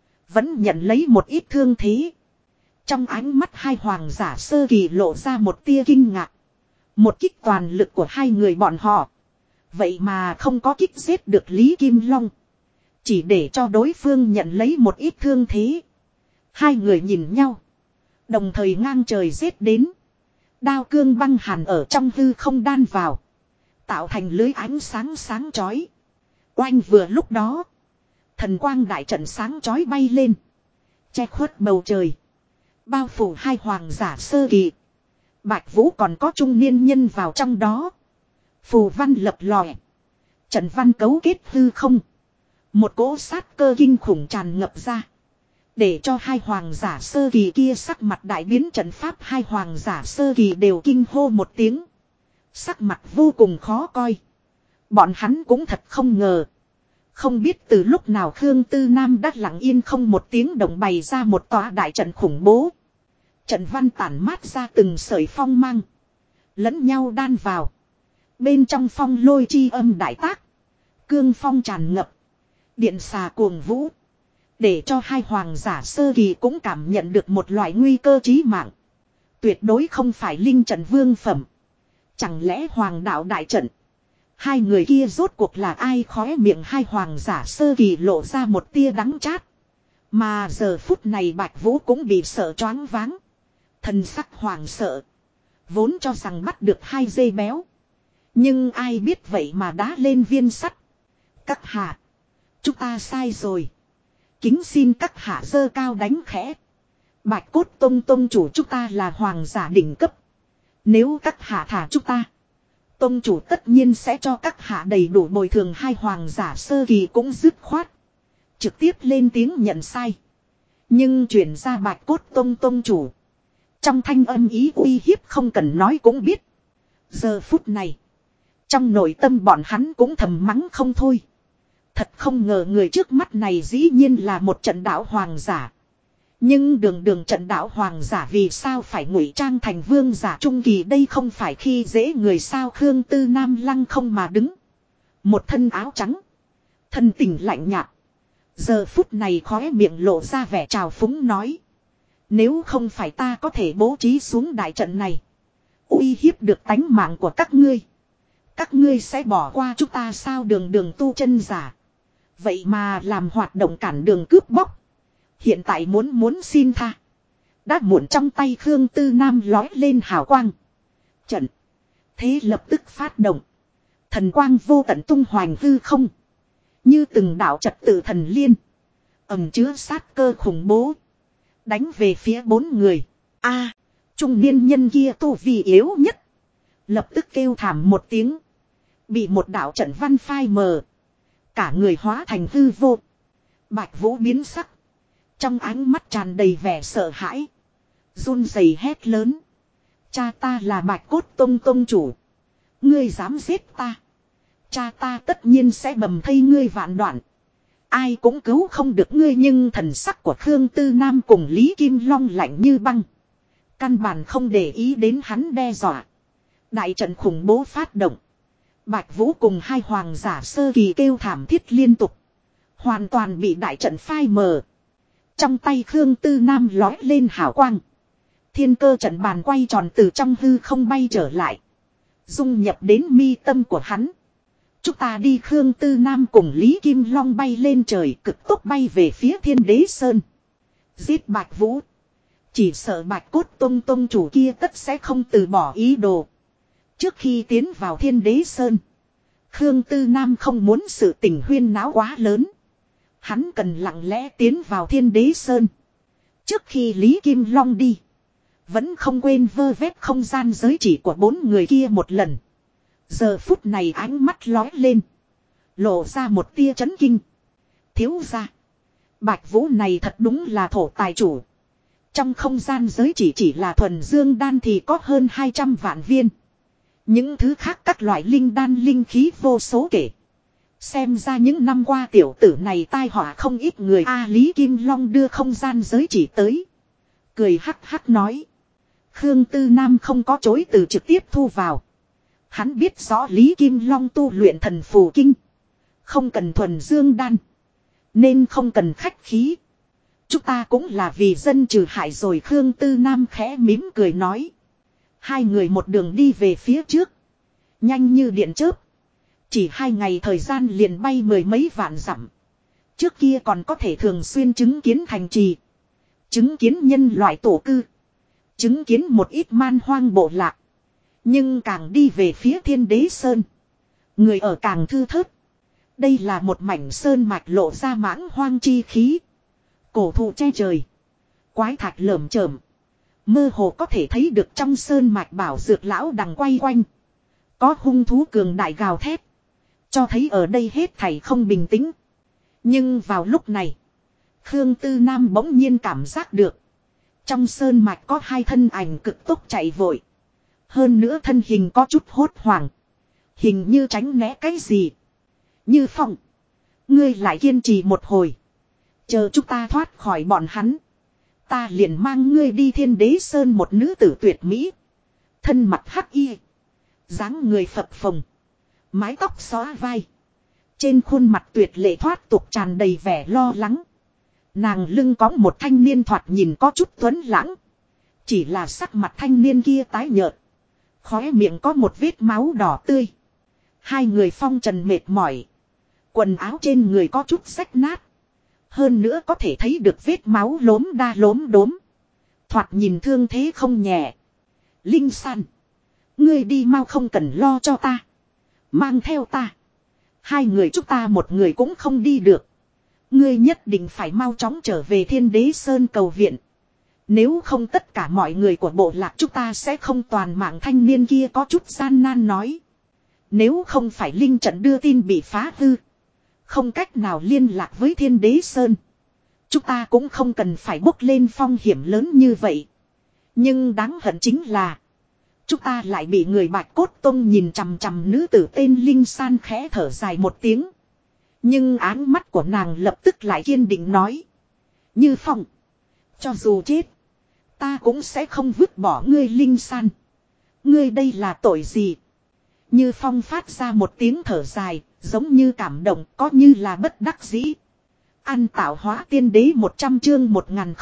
Vẫn nhận lấy một ít thương thế. Trong ánh mắt hai hoàng giả sơ kỳ lộ ra một tia kinh ngạc. Một kích toàn lực của hai người bọn họ. Vậy mà không có kích giết được Lý Kim Long. Chỉ để cho đối phương nhận lấy một ít thương thế. Hai người nhìn nhau. Đồng thời ngang trời giết đến. Đao cương băng hàn ở trong hư không đan vào. Tạo thành lưới ánh sáng sáng chói. Oanh vừa lúc đó. Thần quang đại trận sáng chói bay lên. Che khuất bầu trời. Bao phủ hai hoàng giả sơ kỳ. Bạch Vũ còn có trung niên nhân vào trong đó. Phù văn lập lòe. Trận văn cấu kết hư không. Một cỗ sát cơ kinh khủng tràn ngập ra. Để cho hai hoàng giả sơ kỳ kia sắc mặt đại biến trận pháp. Hai hoàng giả sơ kỳ đều kinh hô một tiếng. Sắc mặt vô cùng khó coi. Bọn hắn cũng thật không ngờ. Không biết từ lúc nào Khương Tư Nam đã lặng yên không một tiếng động bày ra một tòa đại trận khủng bố. Trận văn tản mát ra từng sợi phong mang. Lẫn nhau đan vào. Bên trong phong lôi chi âm đại tác. Cương phong tràn ngập. Điện xà cuồng vũ. Để cho hai hoàng giả sơ kỳ cũng cảm nhận được một loại nguy cơ chí mạng. Tuyệt đối không phải linh trận vương phẩm. Chẳng lẽ hoàng đạo đại trận. Hai người kia rốt cuộc là ai? Khóe miệng hai hoàng giả sơ kỳ lộ ra một tia đắng chát. Mà giờ phút này Bạch Vũ cũng bị sợ choáng váng. Thần sắc hoàng sợ. Vốn cho rằng bắt được hai dê béo. Nhưng ai biết vậy mà đá lên viên sắt. Các hạ. Chúng ta sai rồi. Kính xin các hạ giơ cao đánh khẽ. Bạch cốt tông chủ chúng ta là hoàng giả đỉnh cấp. Nếu các hạ thả chúng ta. Tông chủ tất nhiên sẽ cho các hạ đầy đủ bồi thường. Hai hoàng giả sơ kỳ cũng dứt khoát. Trực tiếp lên tiếng nhận sai. Nhưng chuyển ra Bạch cốt tông chủ. Trong thanh âm ý uy hiếp không cần nói cũng biết. Giờ phút này. Trong nội tâm bọn hắn cũng thầm mắng không thôi. Thật không ngờ người trước mắt này dĩ nhiên là một trận đạo hoàng giả. Nhưng đường trận đạo hoàng giả vì sao phải ngụy trang thành vương giả trung kỳ? Đây không phải khi dễ người sao? Khương Tư Nam lăng không mà đứng. Một thân áo trắng. Thân tình lạnh nhạt. Giờ phút này khóe miệng lộ ra vẻ trào phúng nói. Nếu không phải ta có thể bố trí xuống đại trận này. Uy hiếp được tánh mạng của các ngươi. Các ngươi sẽ bỏ qua chúng ta sao? Đường tu chân giả. Vậy mà làm hoạt động cản đường cướp bóc. Hiện tại muốn xin tha. Đã muộn. Trong tay Khương Tư Nam lói lên hào quang. Trận. Thế lập tức phát động. Thần quang vô tận tung hoành hư không. Như từng đạo trật tự thần liên. Ẩm chứa sát cơ khủng bố. Đánh về phía bốn người. Trung niên nhân kia tu vi yếu nhất. Lập tức kêu thảm một tiếng. Bị một đạo trận văn phai mờ. Cả người hóa thành hư vô. Bạch Vũ biến sắc. Trong ánh mắt tràn đầy vẻ sợ hãi. Run rẩy hét lớn. Cha ta là Bạch cốt tông chủ. Ngươi dám giết ta. Cha ta tất nhiên sẽ bầm thây ngươi vạn đoạn. Ai cũng cứu không được ngươi. Nhưng thần sắc của Khương Tư Nam cùng Lý Kim Long lạnh như băng. Căn bản không để ý đến hắn đe dọa. Đại trận khủng bố phát động. Bạch Vũ cùng hai hoàng giả sơ kỳ kêu thảm thiết liên tục. Hoàn toàn bị đại trận phai mờ. Trong tay Khương Tư Nam lói lên hào quang. Thiên cơ trận bàn quay tròn từ trong hư không bay trở lại. Dung nhập đến mi tâm của hắn. Chúng ta đi. Khương Tư Nam cùng Lý Kim Long bay lên trời, cực tốc bay về phía Thiên Đế Sơn. Giết Bạch Vũ. Chỉ sợ Bạch Cốt Tông tông chủ kia tất sẽ không từ bỏ ý đồ. Trước khi tiến vào Thiên Đế Sơn, Khương Tư Nam không muốn sự tình huyên náo quá lớn. Hắn cần lặng lẽ tiến vào Thiên Đế Sơn. Trước khi Lý Kim Long đi, vẫn không quên vơ vét không gian giới chỉ của 4 người kia một lần. Giờ phút này ánh mắt lóe lên, lộ ra một tia chấn kinh. Thiếu gia, Bạch Vũ này thật đúng là thổ tài chủ. Trong không gian giới chỉ là thuần dương đan thì có hơn 200 vạn viên. Những thứ khác các loại linh đan linh khí vô số kể. Xem ra những năm qua tiểu tử này tai họa không ít người. Lý Kim Long đưa không gian giới chỉ tới, cười hắc hắc nói. Khương Tư Nam không có chối từ, trực tiếp thu vào. Hắn biết rõ Lý Kim Long tu luyện thần phù kinh, không cần thuần dương đan, nên không cần khách khí. Chúng ta cũng là vì dân trừ hại rồi. Khương Tư Nam khẽ mỉm cười nói. Hai người một đường đi về phía trước, nhanh như điện chớp. Chỉ 2 ngày thời gian liền bay 10 mấy vạn dặm. Trước kia còn có thể thường xuyên chứng kiến thành trì, chứng kiến nhân loại tổ cư, chứng kiến một ít man hoang bộ lạc. Nhưng càng đi về phía Thiên Đế Sơn, người ở càng thưa thớt. Đây là một mảnh sơn mạch lộ ra mãng hoang chi khí. Cổ thụ che trời, quái thạch lởm chởm. Mơ hồ có thể thấy được trong sơn mạch bảo dược lão đằng quay quanh. Có hung thú cường đại gào thét, cho thấy ở đây hết thảy không bình tĩnh. Nhưng vào lúc này, Khương Tư Nam bỗng nhiên cảm giác được trong sơn mạch có 2 thân ảnh cực tốc chạy vội. Hơn nữa thân hình có chút hốt hoảng, hình như tránh né cái gì. Như Phong, ngươi lại kiên trì một hồi, chờ chúng ta thoát khỏi bọn hắn, ta liền mang ngươi đi Thiên Đế Sơn. Một nữ tử tuyệt mỹ, thân mặt hắc y, dáng người phập phồng, mái tóc xóa vai, trên khuôn mặt tuyệt lệ thoát tục tràn đầy vẻ lo lắng. Nàng lưng có một thanh niên thoạt nhìn có chút tuấn lãng, chỉ là sắc mặt thanh niên kia tái nhợt, khóe miệng có một vết máu đỏ tươi. Hai người phong trần mệt mỏi, quần áo trên người có chút rách nát, hơn nữa có thể thấy được vết máu lốm đa lốm đốm, thoạt nhìn thương thế không nhẹ. Linh San, ngươi đi mau, không cần lo cho ta, mang theo ta. 2 người chúng ta một người cũng không đi được. Ngươi nhất định phải mau chóng trở về Thiên Đế Sơn cầu viện. Nếu không tất cả mọi người của bộ lạc chúng ta sẽ không toàn mạng. Thanh niên kia có chút gian nan nói. Nếu không phải linh trận đưa tin bị phá hư, không cách nào liên lạc với Thiên Đế Sơn, chúng ta cũng không cần phải bốc lên phong hiểm lớn như vậy. Nhưng đáng hận chính là chúng ta lại bị người Bạch Cốt Tông nhìn chằm chằm. Nữ tử tên Linh San khẽ thở dài một tiếng, nhưng áng mắt của nàng lập tức lại kiên định nói. Như Phong, cho dù chết, ta cũng sẽ không vứt bỏ ngươi. Linh San, ngươi đây là tội gì? Như Phong phát ra một tiếng thở dài, giống như cảm động, có như là bất đắc dĩ. Ăn tạo hóa tiên đế 100 chương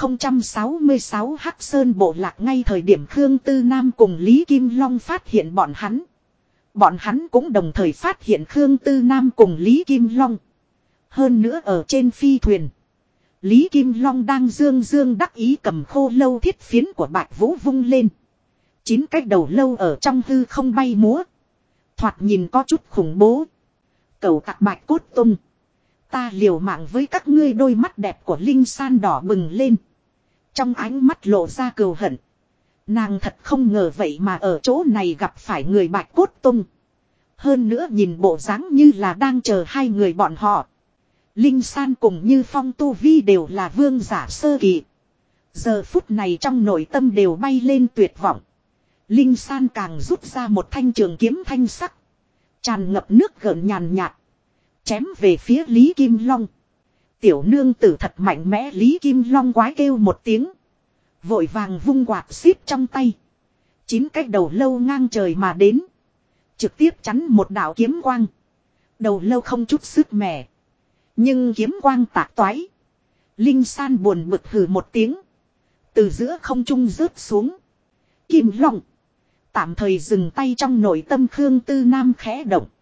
1066 Hắc Sơn bộ lạc. Ngay thời điểm Khương Tư Nam cùng Lý Kim Long phát hiện bọn hắn cũng đồng thời phát hiện Khương Tư Nam cùng Lý Kim Long. Hơn nữa ở trên phi thuyền, Lý Kim Long đang dương dương đắc ý cầm khô lâu thiết phiến của Bạch Vũ vung lên. 9 cái đầu lâu ở trong hư không bay múa, thoạt nhìn có chút khủng bố. Cẩu tặc Bạch Cốt Tông, ta liều mạng với các ngươi. Đôi mắt đẹp của Linh San đỏ bừng lên, trong ánh mắt lộ ra cừu hận. Nàng thật không ngờ vậy mà ở chỗ này gặp phải người Bạch Cốt Tông. Hơn nữa nhìn bộ dáng như là đang chờ 2 người bọn họ. Linh San cùng Như Phong tu vi đều là vương giả sơ kỳ. Giờ phút này trong nội tâm đều bay lên tuyệt vọng. Linh San càng rút ra một thanh trường kiếm thanh sắc, tràn ngập nước gợn nhàn nhạt, chém về phía Lý Kim Long. Tiểu nương tử thật mạnh mẽ. Lý Kim Long quái kêu một tiếng, vội vàng vung quạt xíp trong tay. 9 cái đầu lâu ngang trời mà đến, trực tiếp chắn một đạo kiếm quang. Đầu lâu không chút sức mẻ, nhưng kiếm quang tạc toái. Linh San buồn bực hừ một tiếng, từ giữa không trung rớt xuống. Kim Long, tạm thời dừng tay. Trong nội tâm Khương Tư Nam khẽ động,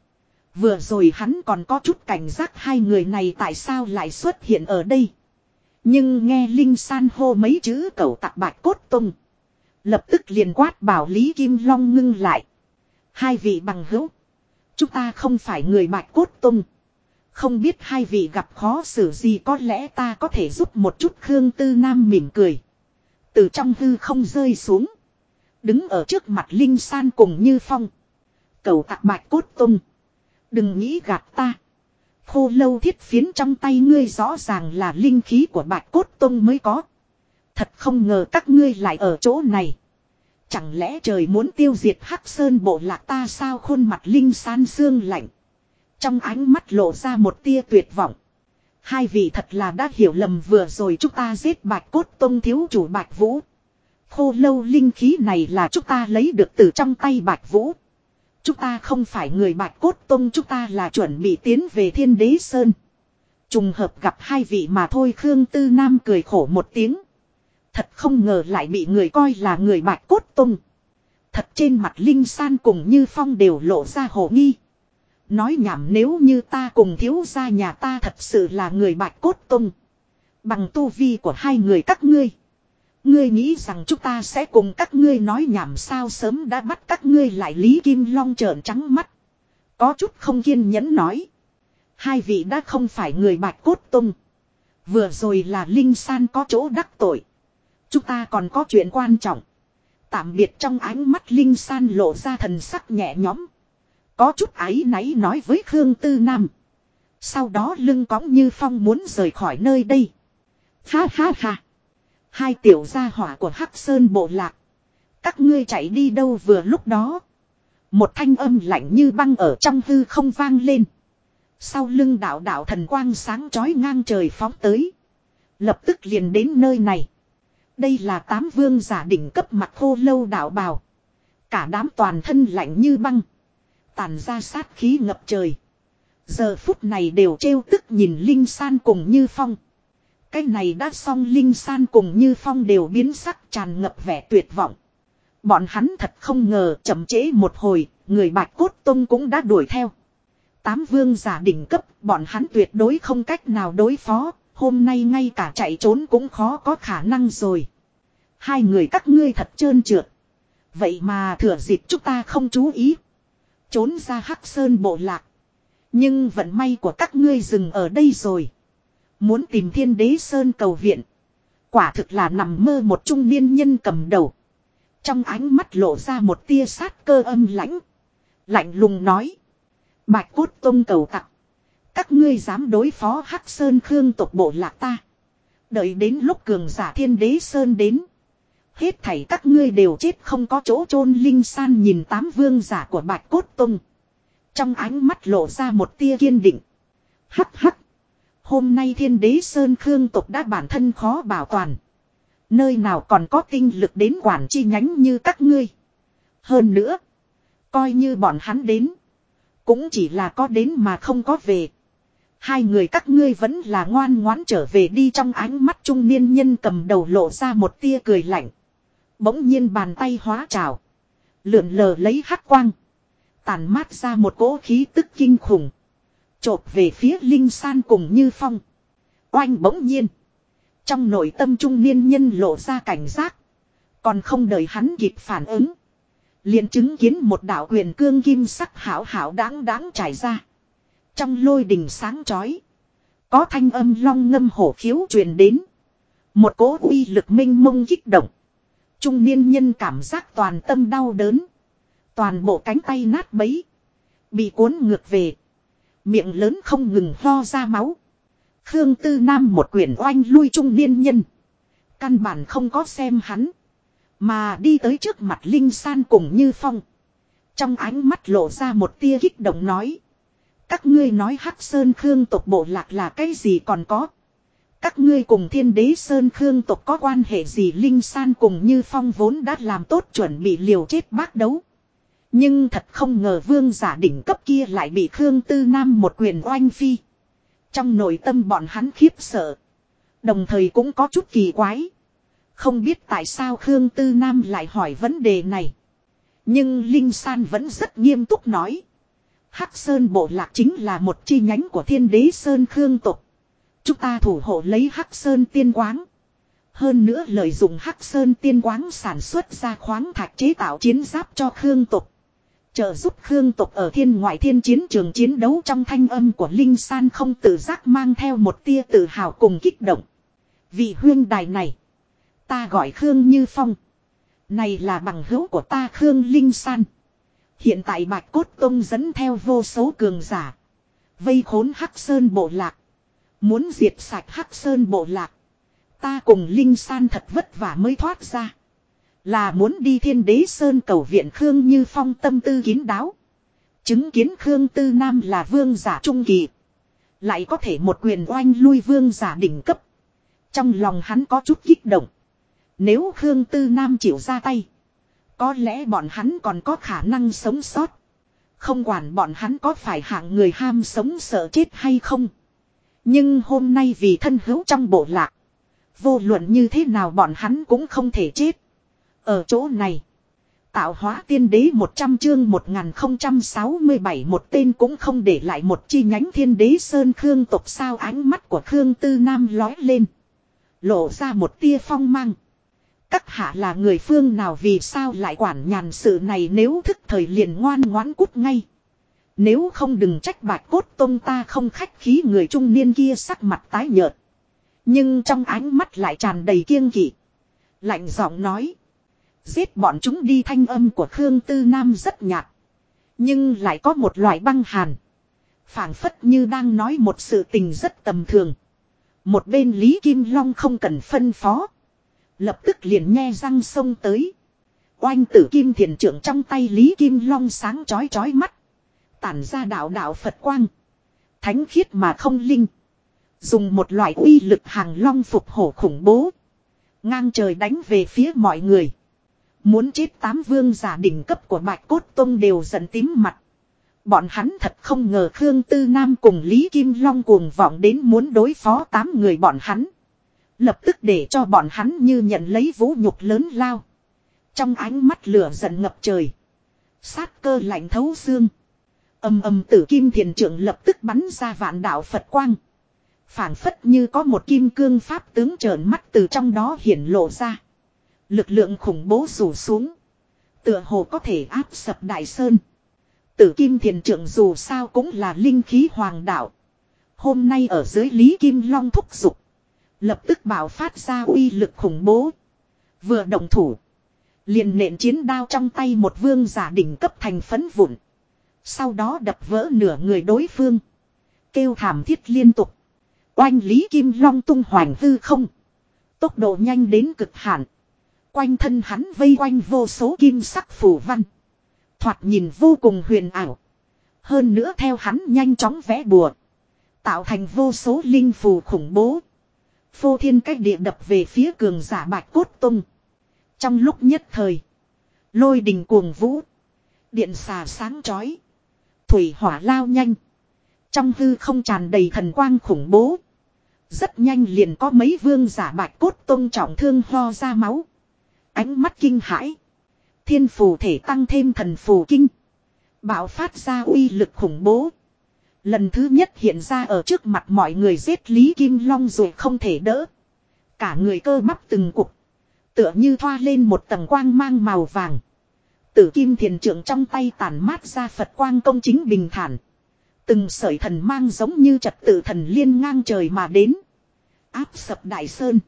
Vừa rồi hắn còn có chút cảnh giác hai người này tại sao lại xuất hiện ở đây. Nhưng nghe Linh San hô mấy chữ cẩu tặc Bạch Cốt Tông. Lập tức liền quát bảo Lý Kim Long ngưng lại. Hai vị bằng hữu. Chúng ta không phải người Bạch Cốt Tông. Không biết hai vị gặp khó xử gì, có lẽ ta có thể giúp một chút. Khương Tư Nam mỉm cười. Từ trong hư không rơi xuống. Đứng ở trước mặt Linh San cùng Như Phong. Cẩu tặc Bạch Cốt Tông. Đừng nghĩ gạt ta. Khô lâu thiết phiến trong tay ngươi rõ ràng là linh khí của Bạch Cốt Tông mới có. Thật không ngờ các ngươi lại ở chỗ này. Chẳng lẽ trời muốn tiêu diệt Hắc Sơn bộ lạc ta sao? Khuôn mặt Linh San sương lạnh. Trong ánh mắt lộ ra một tia tuyệt vọng. Hai vị thật là đã hiểu lầm, vừa rồi chúng ta giết Bạch Cốt Tông thiếu chủ Bạch Vũ. Khô lâu linh khí này là chúng ta lấy được từ trong tay Bạch Vũ. Chúng ta không phải người Bạch Cốt Tông, chúng ta là chuẩn bị tiến về Thiên Đế Sơn. Trùng hợp gặp hai vị mà thôi. Khương Tư Nam cười khổ một tiếng. Thật không ngờ lại bị người coi là người Bạch Cốt Tông. Thật trên mặt Linh San cùng Như Phong đều lộ ra hồ nghi. Nói nhảm, nếu như ta cùng thiếu gia nhà ta thật sự là người Bạch Cốt Tông. Bằng tu vi của hai người các ngươi. Ngươi nghĩ rằng chúng ta sẽ cùng các ngươi nói nhảm sao? Sớm đã bắt các ngươi lại. Lý Kim Long trợn trắng mắt. Có chút không kiên nhẫn nói. Hai vị đã không phải người Bạch Cốt Tông. Vừa rồi là Linh San có chỗ đắc tội. Chúng ta còn có chuyện quan trọng. Tạm biệt. Trong ánh mắt Linh San lộ ra thần sắc nhẹ nhõm. Có chút áy náy nói với Khương Tư Nam. Sau đó lưng cõng Như Phong muốn rời khỏi nơi đây. Ha ha ha. Hai tiểu gia hỏa của Hắc Sơn bộ lạc. Các ngươi chạy đi đâu? Vừa lúc đó. Một thanh âm lạnh như băng ở trong hư không vang lên. Sau lưng đạo đạo thần quang sáng chói ngang trời phóng tới. Lập tức liền đến nơi này. Đây là 8 vương giả đỉnh cấp mặt khô lâu đạo bào. Cả đám toàn thân lạnh như băng. Tàn ra sát khí ngập trời. Giờ phút này đều trêu tức nhìn Linh San cùng Như Phong. Cái này đã xong. Linh San cùng Như Phong đều biến sắc, tràn ngập vẻ tuyệt vọng. Bọn hắn thật không ngờ chậm trễ một hồi, người Bạch Cốt Tông cũng đã đuổi theo. 8 vương giả đỉnh cấp, bọn hắn tuyệt đối không cách nào đối phó. Hôm nay ngay cả chạy trốn cũng khó có khả năng rồi. Hai người các ngươi thật trơn trượt. Vậy mà thừa dịp chúng ta không chú ý, trốn ra Hắc Sơn bộ lạc. Nhưng vận may của các ngươi dừng ở đây rồi. Muốn tìm Thiên Đế Sơn cầu viện. Quả thực là nằm mơ. Một trung niên nhân cầm đầu. Trong ánh mắt lộ ra một tia sát cơ âm lãnh. Lạnh lùng nói. Bạch Cốt Tông cầu tặc. Các ngươi dám đối phó Hắc Sơn Khương tộc bộ lạc ta. Đợi đến lúc cường giả Thiên Đế Sơn đến. Hết thảy các ngươi đều chết không có chỗ chôn. Linh San nhìn 8 vương giả của Bạch Cốt Tông. Trong ánh mắt lộ ra một tia kiên định. Hắc hắc. Hôm nay Thiên Đế Sơn Khương tộc đã bản thân khó bảo toàn. Nơi nào còn có tinh lực đến quản chi nhánh như các ngươi. Hơn nữa. Coi như bọn hắn đến. Cũng chỉ là có đến mà không có về. Hai người các ngươi vẫn là ngoan ngoãn trở về đi. Trong ánh mắt trung niên nhân cầm đầu lộ ra một tia cười lạnh. Bỗng nhiên bàn tay hóa trào. Lượn lờ lấy hắc quang. Tàn mát ra một cỗ khí tức kinh khủng. Chộp về phía Linh San cùng Như Phong. Oanh, bỗng nhiên. Trong nội tâm trung niên nhân lộ ra cảnh giác. Còn không đợi hắn kịp phản ứng. Liền chứng kiến một đạo quyền cương kim sắc hảo hảo đáng đáng trải ra. Trong lôi đình sáng chói. Có thanh âm long ngâm hổ khiếu truyền đến. Một cỗ uy lực minh mông kích động. Trung niên nhân cảm giác toàn tâm đau đớn. Toàn bộ cánh tay nát bấy. Bị cuốn ngược về. Miệng lớn không ngừng ho ra máu. Khương Tư Nam một quyền oanh lui trung niên nhân. Căn bản không có xem hắn. Mà đi tới trước mặt Linh San cùng Như Phong. Trong ánh mắt lộ ra một tia kích động nói. Các ngươi nói Hắc Sơn Khương tộc bộ lạc là cái gì còn có. Các ngươi cùng Thiên Đế Sơn Khương tộc có quan hệ gì? Linh San cùng Như Phong vốn đã làm tốt chuẩn bị liều chết bác đấu. Nhưng thật không ngờ vương giả đỉnh cấp kia lại bị Khương Tư Nam một quyền oanh phi. Trong nội tâm bọn hắn khiếp sợ. Đồng thời cũng có chút kỳ quái. Không biết tại sao Khương Tư Nam lại hỏi vấn đề này. Nhưng Linh San vẫn rất nghiêm túc nói. Hắc Sơn bộ lạc chính là một chi nhánh của Thiên Đế Sơn Khương tộc. Chúng ta thủ hộ lấy Hắc Sơn tiên quáng. Hơn nữa lợi dụng Hắc Sơn tiên quáng sản xuất ra khoáng thạch chế tạo chiến giáp cho Khương tộc. Trợ giúp Khương tộc ở thiên ngoại thiên chiến trường chiến đấu. Trong thanh âm của Linh San không tự giác mang theo một tia tự hào cùng kích động. Vị huyên đài này, ta gọi Khương Như Phong. Này là bằng hữu của ta Khương Linh San. Hiện tại Bạch Cốt Tông dẫn theo vô số cường giả, vây khốn Hắc Sơn bộ lạc, muốn diệt sạch Hắc Sơn bộ lạc. Ta cùng Linh San thật vất vả mới thoát ra, là muốn đi Thiên Đế Sơn cầu viện. Khương Như Phong tâm tư kín đáo, chứng kiến Khương Tư Nam là vương giả trung kỳ, lại có thể một quyền oanh lui vương giả đỉnh cấp. Trong lòng hắn có chút kích động. Nếu Khương Tư Nam chịu ra tay, có lẽ bọn hắn còn có khả năng sống sót. Không quản bọn hắn có phải hạng người ham sống sợ chết hay không. Nhưng hôm nay vì thân hữu trong bộ lạc, vô luận như thế nào bọn hắn cũng không thể chết. Ở chỗ này, tạo hóa tiên đế 100 chương 1067 một tên cũng không để lại một chi nhánh Thiên Đế Sơn Khương tộc sao. Ánh mắt của Khương Tư Nam lói lên, lộ ra một tia phong mang. Các hạ là người phương nào, vì sao lại quản nhàn sự này, nếu thức thời liền ngoan ngoãn cút ngay. Nếu không đừng trách Bạch Cốt Tông ta không khách khí. Người trung niên kia sắc mặt tái nhợt, nhưng trong ánh mắt lại tràn đầy kiêng kỵ, lạnh giọng nói. Giết bọn chúng đi. Thanh âm của Khương Tư Nam rất nhạt, nhưng lại có một loại băng hàn, phảng phất như đang nói một sự tình rất tầm thường. Một bên Lý Kim Long không cần phân phó, lập tức liền nhe răng xông tới. Oanh tử kim thiền trưởng trong tay Lý Kim Long sáng chói chói mắt, tản ra đạo đạo Phật quang, thánh khiết mà không linh. Dùng một loại uy lực hàng long phục hổ khủng bố, ngang trời đánh về phía mọi người. Muốn chết 8 vương giả đỉnh cấp của Bạch Cốt Tông đều giận tím mặt. Bọn hắn thật không ngờ Khương Tư Nam cùng Lý Kim Long cuồng vọng đến muốn đối phó 8 người bọn hắn. Lập tức để cho bọn hắn như nhận lấy vũ nhục lớn lao. Trong ánh mắt lửa giận ngập trời, sát cơ lạnh thấu xương. Ầm ầm tử kim thiền trưởng lập tức bắn ra vạn đạo Phật quang. Phảng phất như có một kim cương pháp tướng trợn mắt từ trong đó hiển lộ ra. Lực lượng khủng bố rủ xuống, tựa hồ có thể áp sập đại sơn. Tử kim thiền trưởng dù sao cũng là linh khí hoàng đạo. Hôm nay ở dưới Lý Kim Long thúc giục, lập tức bạo phát ra uy lực khủng bố. Vừa động thủ, liền nện chiến đao trong tay một vương giả đỉnh cấp thành phấn vụn. Sau đó đập vỡ nửa người đối phương, kêu thảm thiết liên tục. Oanh Lý Kim Long tung hoành hư không, tốc độ nhanh đến cực hạn. Quanh thân hắn vây quanh vô số kim sắc phù văn, thoạt nhìn vô cùng huyền ảo. Hơn nữa theo hắn nhanh chóng vẽ bùa, tạo thành vô số linh phù khủng bố, phô thiên cách địa đập về phía cường giả Bạch Cốt Tông. Trong lúc nhất thời, lôi đình cuồng vũ, điện xà sáng chói, thủy hỏa lao nhanh. Trong hư không tràn đầy thần quang khủng bố. Rất nhanh liền có mấy vương giả Bạch Cốt Tông trọng thương ho ra máu. Ánh mắt kinh hãi, thiên phù thể tăng thêm thần phù kinh, bạo phát ra uy lực khủng bố. Lần thứ nhất hiện ra ở trước mặt mọi người, giết Lý Kim Long rồi không thể đỡ. Cả người cơ bắp từng cục, tựa như thoa lên một tầng quang mang màu vàng. Tử kim thiền trưởng trong tay tản mát ra Phật quang công chính bình thản. Từng sợi thần mang giống như trật tự thần liên ngang trời mà đến, áp sập đại sơn,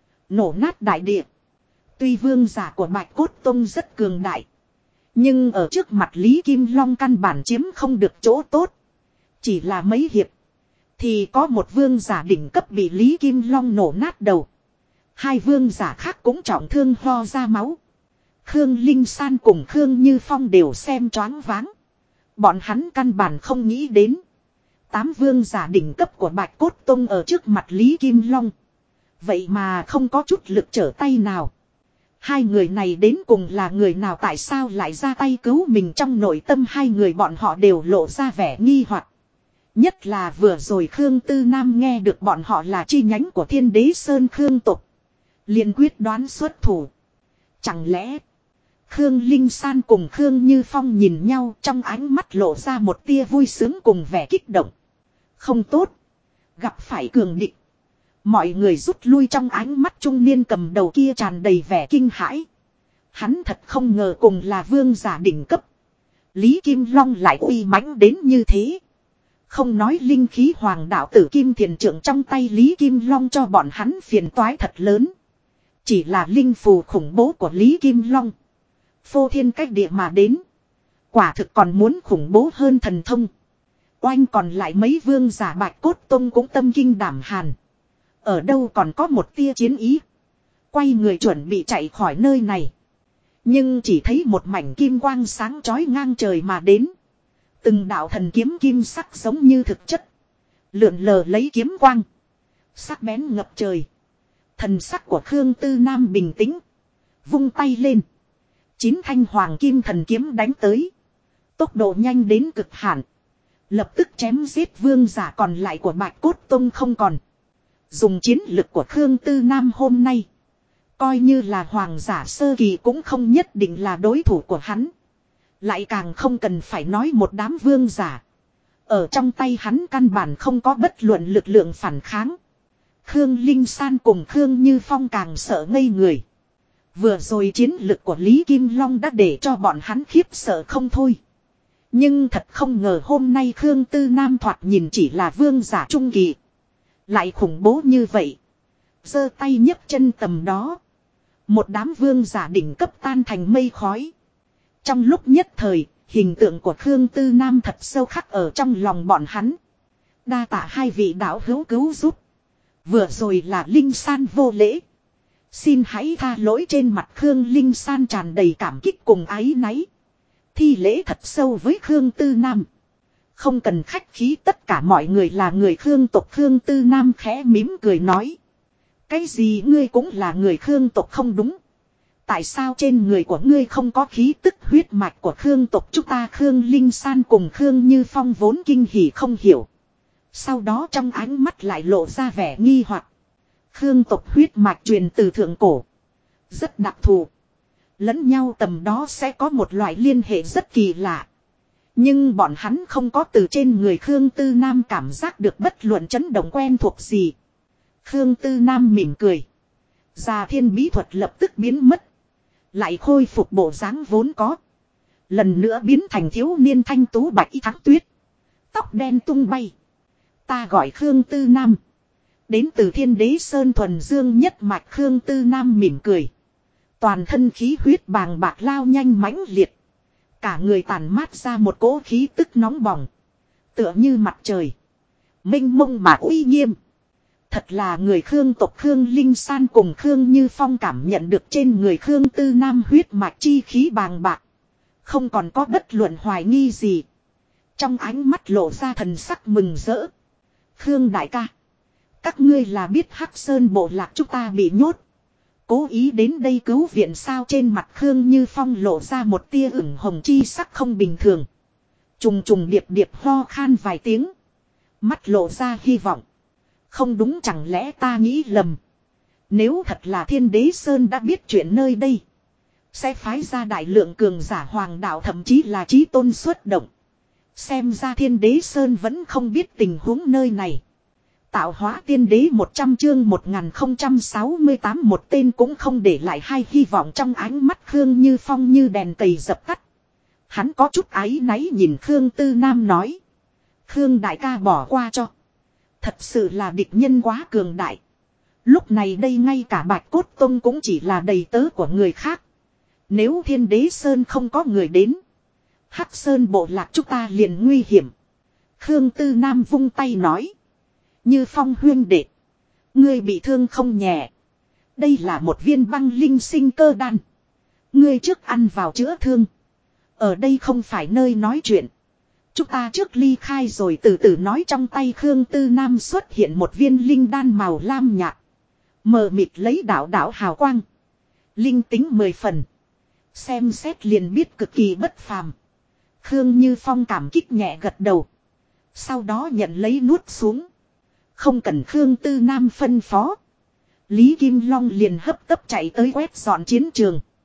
nổ nát đại địa. Tuy vương giả của Bạch Cốt Tông rất cường đại, nhưng ở trước mặt Lý Kim Long căn bản chiếm không được chỗ tốt. Chỉ là mấy hiệp, thì có một vương giả đỉnh cấp bị Lý Kim Long nổ nát đầu. 2 vương giả khác cũng trọng thương ho ra máu. Khương Linh San cùng Khương Như Phong đều xem choáng váng. Bọn hắn căn bản không nghĩ đến 8 vương giả đỉnh cấp của Bạch Cốt Tông ở trước mặt Lý Kim Long, vậy mà không có chút lực trở tay nào. 2 người này đến cùng là người nào, tại sao lại ra tay cứu mình? Trong nội tâm 2 người bọn họ đều lộ ra vẻ nghi hoặc. Nhất là vừa rồi Khương Tư Nam nghe được bọn họ là chi nhánh của Thiên Đế Sơn Khương tộc, liền quyết đoán xuất thủ. Chẳng lẽ Khương Linh San cùng Khương Như Phong nhìn nhau, trong ánh mắt lộ ra một tia vui sướng cùng vẻ kích động. Không tốt. Gặp phải cường địch. Mọi người rút lui, trong ánh mắt trung niên cầm đầu kia tràn đầy vẻ kinh hãi. Hắn thật không ngờ cùng là vương giả đỉnh cấp. Lý Kim Long lại uy mãnh đến như thế. Không nói linh khí hoàng đạo tử Kim Thiền Trượng trong tay Lý Kim Long cho bọn hắn phiền toái thật lớn. Chỉ là linh phù khủng bố của Lý Kim Long. Phô thiên cách địa mà đến. Quả thực còn muốn khủng bố hơn thần thông. Oanh còn lại mấy vương giả Bạch Cốt Tông cũng tâm kinh đảm hàn. Ở đâu còn có một tia chiến ý. Quay người chuẩn bị chạy khỏi nơi này. Nhưng chỉ thấy một mảnh kim quang sáng chói ngang trời mà đến. Từng đạo thần kiếm kim sắc giống như thực chất. Lượn lờ lấy kiếm quang. Sắc bén ngập trời. Thần sắc của Khương Tư Nam bình tĩnh. Vung tay lên. 9 thanh hoàng kim thần kiếm đánh tới. Tốc độ nhanh đến cực hạn. Lập tức chém giết vương giả còn lại của Bạch Cốt Tông không còn. Dùng chiến lực của Khương Tư Nam hôm nay. Coi như là hoàng giả sơ kỳ cũng không nhất định là đối thủ của hắn. Lại càng không cần phải nói một đám vương giả. Ở trong tay hắn căn bản không có bất luận lực lượng phản kháng. Khương Linh San cùng Khương Như Phong càng sợ ngây người. Vừa rồi chiến lực của Lý Kim Long đã để cho bọn hắn khiếp sợ không thôi. Nhưng thật không ngờ hôm nay Khương Tư Nam thoạt nhìn chỉ là vương giả trung kỳ. Lại khủng bố như vậy. Giơ tay nhấc chân tầm đó. Một đám vương giả đỉnh cấp tan thành mây khói. Trong lúc nhất thời, hình tượng của Khương Tư Nam thật sâu khắc ở trong lòng bọn hắn. Đa tạ hai vị đạo hữu cứu giúp. Vừa rồi là Linh San vô lễ. Xin hãy tha lỗi, trên mặt Khương Linh San tràn đầy cảm kích cùng áy náy. Thi lễ thật sâu với Khương Tư Nam. Không cần khách khí, tất cả mọi người là người Khương tộc. Khương Tư Nam khẽ mỉm cười nói. Cái gì ngươi cũng là người Khương tộc không đúng. Tại sao trên người của ngươi không có khí tức huyết mạch của Khương tộc chúng ta? Khương Linh San cùng Khương Như Phong vốn kinh hỉ không hiểu. Sau đó trong ánh mắt lại lộ ra vẻ nghi hoặc. Khương tộc huyết mạch truyền từ thượng cổ. Rất đặc thù. Lẫn nhau tầm đó sẽ có một loại liên hệ rất kỳ lạ. Nhưng bọn hắn không có từ trên người Khương Tư Nam cảm giác được bất luận chấn động quen thuộc gì. Khương Tư Nam mỉm cười. Già thiên bí thuật lập tức biến mất. Lại khôi phục bộ dáng vốn có. Lần nữa biến thành thiếu niên thanh tú bạch y thắng tuyết. Tóc đen tung bay. Ta gọi Khương Tư Nam. Đến từ Thiên Đế Sơn thuần dương nhất mạch. Khương Tư Nam mỉm cười. Toàn thân khí huyết bàng bạc lao nhanh mãnh liệt. Cả người tàn mát ra một cỗ khí tức nóng bỏng. Tựa như mặt trời. Mênh mông mà uy nghiêm. Thật là người Khương tộc. Khương Linh San cùng Khương Như Phong cảm nhận được trên người Khương Tư Nam huyết mạch chi khí bàng bạc. Không còn có bất luận hoài nghi gì. Trong ánh mắt lộ ra thần sắc mừng rỡ. Khương đại ca. Các ngươi là biết Hắc Sơn bộ lạc chúng ta bị nhốt. Cố ý đến đây cứu viện sao? Trên mặt Khương Như Phong lộ ra một tia ửng hồng chi sắc không bình thường. Trùng trùng điệp điệp ho khan vài tiếng. Mắt lộ ra hy vọng. Không đúng, chẳng lẽ ta nghĩ lầm. Nếu thật là Thiên Đế Sơn đã biết chuyện nơi đây. Sẽ phái ra đại lượng cường giả hoàng đạo, thậm chí là chí tôn xuất động. Xem ra Thiên Đế Sơn vẫn không biết tình huống nơi này. Tạo hóa tiên đế 100 chương 1068, một tên cũng không để lại hai hy vọng. Trong ánh mắt Khương Như Phong như đèn cầy dập tắt. Hắn có chút áy náy nhìn Khương Tư Nam nói. Khương đại ca bỏ qua cho. Thật sự là địch nhân quá cường đại. Lúc này đây ngay cả Bạch Cốt Tông cũng chỉ là đầy tớ của người khác. Nếu Thiên Đế Sơn không có người đến, Hắc Sơn bộ lạc chúng ta liền nguy hiểm. Khương Tư Nam vung tay nói. Như Phong huyên đệ, ngươi bị thương không nhẹ. Đây là một viên băng linh sinh cơ đan. Ngươi trước ăn vào chữa thương. Ở đây không phải nơi nói chuyện. Chúng ta trước ly khai rồi từ từ nói. Trong tay Khương Tư Nam xuất hiện một viên linh đan màu lam nhạt. Mờ mịt lấy đạo đạo hào quang. Linh tính 10 phần. Xem xét liền biết cực kỳ bất phàm. Khương Như Phong cảm kích nhẹ gật đầu. Sau đó nhận lấy nuốt xuống. Không cần Khương Tư Nam phân phó. Lý Kim Long liền hấp tấp chạy tới quét dọn chiến trường.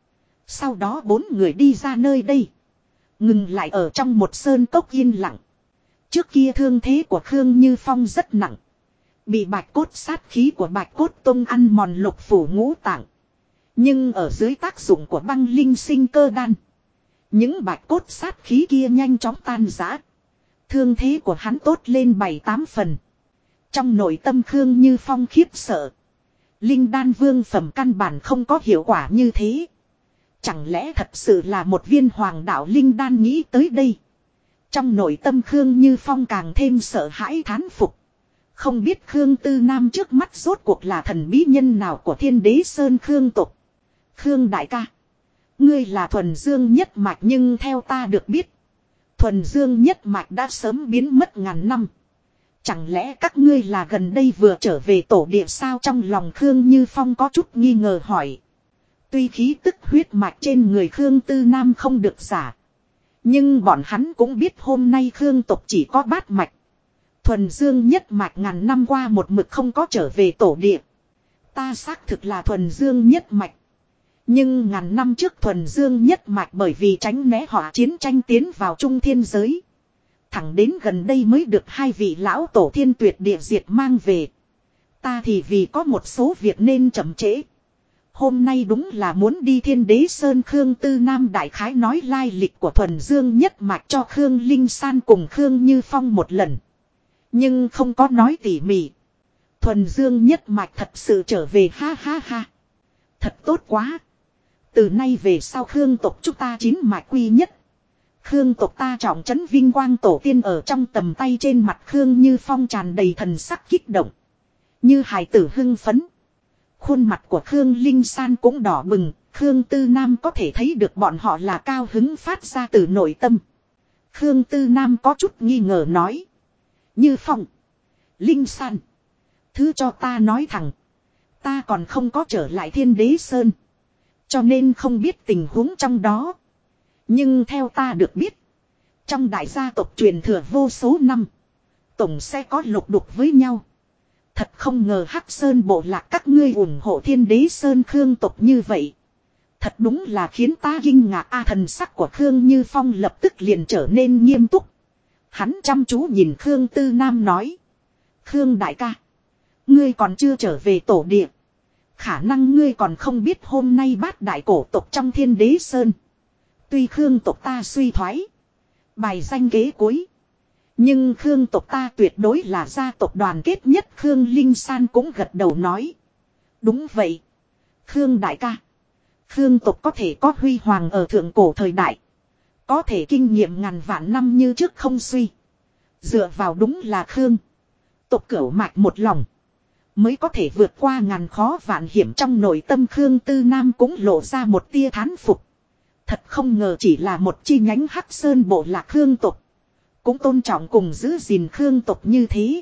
Sau đó 4 người đi ra nơi đây. Ngừng lại ở trong một sơn cốc yên lặng. Trước kia thương thế của Khương Như Phong rất nặng. Bị bạch cốt sát khí của bạch cốt tông ăn mòn lục phủ ngũ tạng. Nhưng ở dưới tác dụng của băng linh sinh cơ đan. Những bạch cốt sát khí kia nhanh chóng tan rã. Thương thế của hắn tốt lên 7-8 phần. Trong nội tâm Khương Như Phong khiếp sợ. Linh đan vương phẩm căn bản không có hiệu quả như thế. Chẳng lẽ thật sự là một viên hoàng đạo linh đan nghĩ tới đây. Trong nội tâm Khương Như Phong càng thêm sợ hãi thán phục. Không biết Khương Tư Nam trước mắt rốt cuộc là thần bí nhân nào của Thiên Đế Sơn Khương tộc. Khương đại ca. Ngươi là thuần dương nhất mạch nhưng theo ta được biết. Thuần dương nhất mạch đã sớm biến mất ngàn năm. Chẳng lẽ các ngươi là gần đây vừa trở về tổ địa sao trong lòng Khương Như Phong có chút nghi ngờ hỏi. Tuy khí tức huyết mạch trên người Khương Tư Nam không được giả. Nhưng bọn hắn cũng biết hôm nay Khương tộc chỉ có bát mạch. Thuần dương nhất mạch ngàn năm qua một mực không có trở về tổ địa. Ta xác thực là thuần dương nhất mạch. Nhưng ngàn năm trước thuần dương nhất mạch bởi vì tránh né họa chiến tranh tiến vào trung thiên giới. Thẳng đến gần đây mới được 2 vị lão tổ thiên tuyệt địa diệt mang về. Ta thì vì có một số việc nên chậm trễ. Hôm nay đúng là muốn đi Thiên Đế Sơn. Khương Tư Nam đại khái nói lai lịch của thuần dương nhất mạch cho Khương Linh San cùng Khương Như Phong một lần. Nhưng không có nói tỉ mỉ. Thuần dương nhất mạch thật sự trở về ha ha ha. Thật tốt quá. Từ nay về sau Khương tộc chúng ta 9 mạch quy nhất. Khương tộc ta trọng trấn vinh quang tổ tiên ở trong tầm tay trên mặt Khương Như Phong tràn đầy thần sắc kích động. Như hài tử hưng phấn. Khuôn mặt của Khương Linh San cũng đỏ bừng. Khương Tư Nam có thể thấy được bọn họ là cao hứng phát ra từ nội tâm. Khương Tư Nam có chút nghi ngờ nói. Như Phong. Linh San. Thứ cho ta nói thẳng. Ta còn không có trở lại Thiên Đế Sơn. Cho nên không biết tình huống trong đó. Nhưng theo ta được biết. Trong đại gia tộc truyền thừa vô số năm. Tổng sẽ có lục đục với nhau. Thật không ngờ Hắc Sơn bộ lạc các ngươi ủng hộ Thiên Đế Sơn Khương tộc như vậy. Thật đúng là khiến ta kinh ngạc. Thần sắc của Khương Như Phong lập tức liền trở nên nghiêm túc. Hắn chăm chú nhìn Khương Tư Nam nói. Khương đại ca. Ngươi còn chưa trở về tổ địa. Khả năng ngươi còn không biết hôm nay bát đại cổ tộc trong Thiên Đế Sơn. Tuy Khương tộc ta suy thoái. Bài danh kế cuối. Nhưng Khương tộc ta tuyệt đối là gia tộc đoàn kết nhất. Khương Linh San cũng gật đầu nói. Đúng vậy. Khương đại ca. Khương tộc có thể có huy hoàng ở thượng cổ thời đại. Có thể kinh nghiệm ngàn vạn năm như trước không suy. Dựa vào đúng là Khương tộc cửu mạch một lòng. Mới có thể vượt qua ngàn khó vạn hiểm. Trong nội tâm Khương Tư Nam cũng lộ ra một tia thán phục. Thật không ngờ chỉ là một chi nhánh Hắc Sơn bộ lạc Khương tộc. Cũng tôn trọng cùng giữ gìn Khương tộc như thế.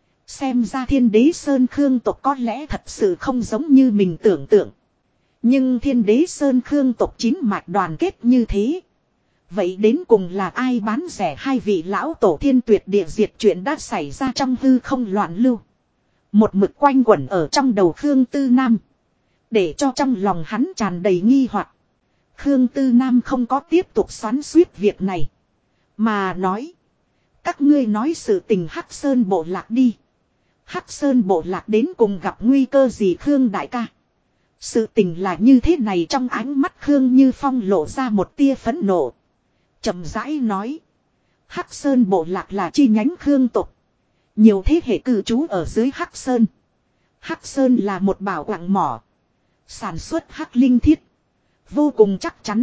Xem ra Thiên Đế Sơn Khương tộc có lẽ thật sự không giống như mình tưởng tượng. Nhưng Thiên Đế Sơn Khương tộc 9 mạch đoàn kết như thế. Vậy đến cùng là ai bán rẻ 2 vị lão tổ thiên tuyệt địa diệt chuyện đã xảy ra trong hư không loạn lưu. Một mực quanh quẩn ở trong đầu Khương Tư Nam. Để cho trong lòng hắn tràn đầy nghi hoặc. Khương Tư Nam không có tiếp tục xoắn xuýt việc này. Mà nói. Các ngươi nói sự tình Hắc Sơn bộ lạc đi. Hắc Sơn bộ lạc đến cùng gặp nguy cơ gì Khương đại ca. Sự tình là như thế này. Trong ánh mắt Khương Như Phong lộ ra một tia phẫn nộ. Chậm rãi nói. Hắc Sơn bộ lạc là chi nhánh Khương tộc. Nhiều thế hệ cư trú ở dưới Hắc Sơn. Hắc Sơn là một bảo quặng mỏ. Sản xuất hắc linh thiết. Vô cùng chắc chắn.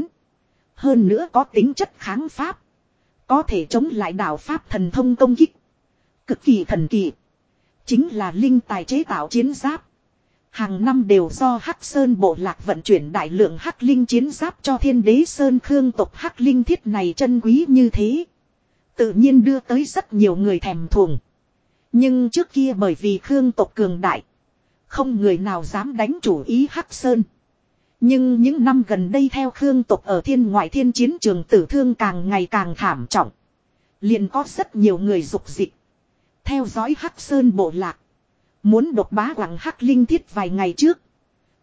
Hơn nữa có tính chất kháng pháp. Có thể chống lại đạo pháp thần thông công kích. Cực kỳ thần kỳ. Chính là linh tài chế tạo chiến giáp. Hàng năm đều do Hắc Sơn bộ lạc vận chuyển đại lượng hắc linh chiến giáp cho Thiên Đế Sơn Khương tộc. Hắc linh thiết này chân quý như thế. Tự nhiên đưa tới rất nhiều người thèm thuồng. Nhưng trước kia bởi vì Khương tộc cường đại. Không người nào dám đánh chủ ý Hắc Sơn. Nhưng những năm gần đây theo Khương tộc ở thiên ngoại thiên chiến trường tử thương càng ngày càng thảm trọng. Liền có rất nhiều người dục dịch. Theo dõi Hắc Sơn bộ lạc. Muốn đột bá quặng hắc linh thiết vài ngày trước.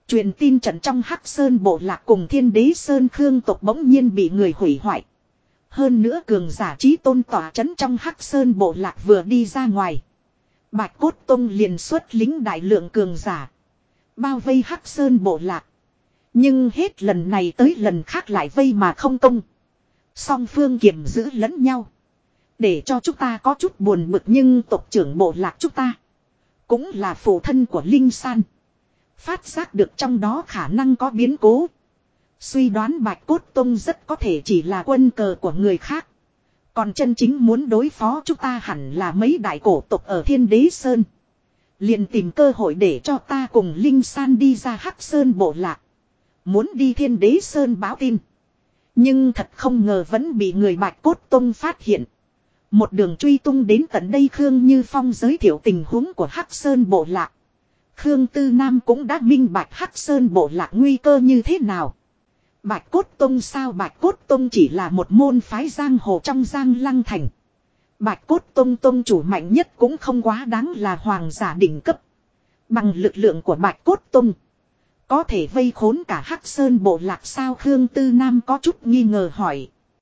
Truyền tin trận trong Hắc Sơn bộ lạc cùng Thiên Đế Sơn Khương tộc bỗng nhiên bị người hủy hoại. Hơn nữa cường giả chí tôn tỏa trấn trong Hắc Sơn bộ lạc vừa đi ra ngoài. Bạch Cốt Tông liền xuất lính đại lượng cường giả. Bao vây Hắc Sơn bộ lạc. Nhưng hết lần này tới lần khác lại vây mà không công. Song phương kiểm giữ lẫn nhau. Để cho chúng ta có chút buồn bực, nhưng tộc trưởng bộ lạc chúng ta cũng là phụ thân của Linh San. Phát giác được trong đó khả năng có biến cố. Suy đoán Bạch Cốt Tông rất có thể chỉ là quân cờ của người khác. Còn chân chính muốn đối phó chúng ta hẳn là mấy đại cổ tộc ở Thiên Đế Sơn. Liền tìm cơ hội để cho ta cùng Linh San đi ra Hắc Sơn bộ lạc. Muốn đi Thiên Đế Sơn báo tin. Nhưng thật không ngờ vẫn bị người Bạch Cốt Tông phát hiện. Một đường truy tung đến tận đây. Khương Như Phong giới thiệu tình huống của Hắc Sơn bộ lạc. Khương Tư Nam cũng đã minh bạch Hắc Sơn bộ lạc nguy cơ như thế nào. Bạch Cốt Tông sao? Bạch Cốt Tông chỉ là một môn phái giang hồ trong Giang Lăng Thành. Bạch Cốt Tông tông chủ mạnh nhất cũng không quá đáng là hoàng giả đỉnh cấp. Bằng lực lượng của Bạch Cốt Tông, có thể vây khốn cả Hắc Sơn bộ lạc sao? Khương Tư Nam có chút nghi ngờ hỏi.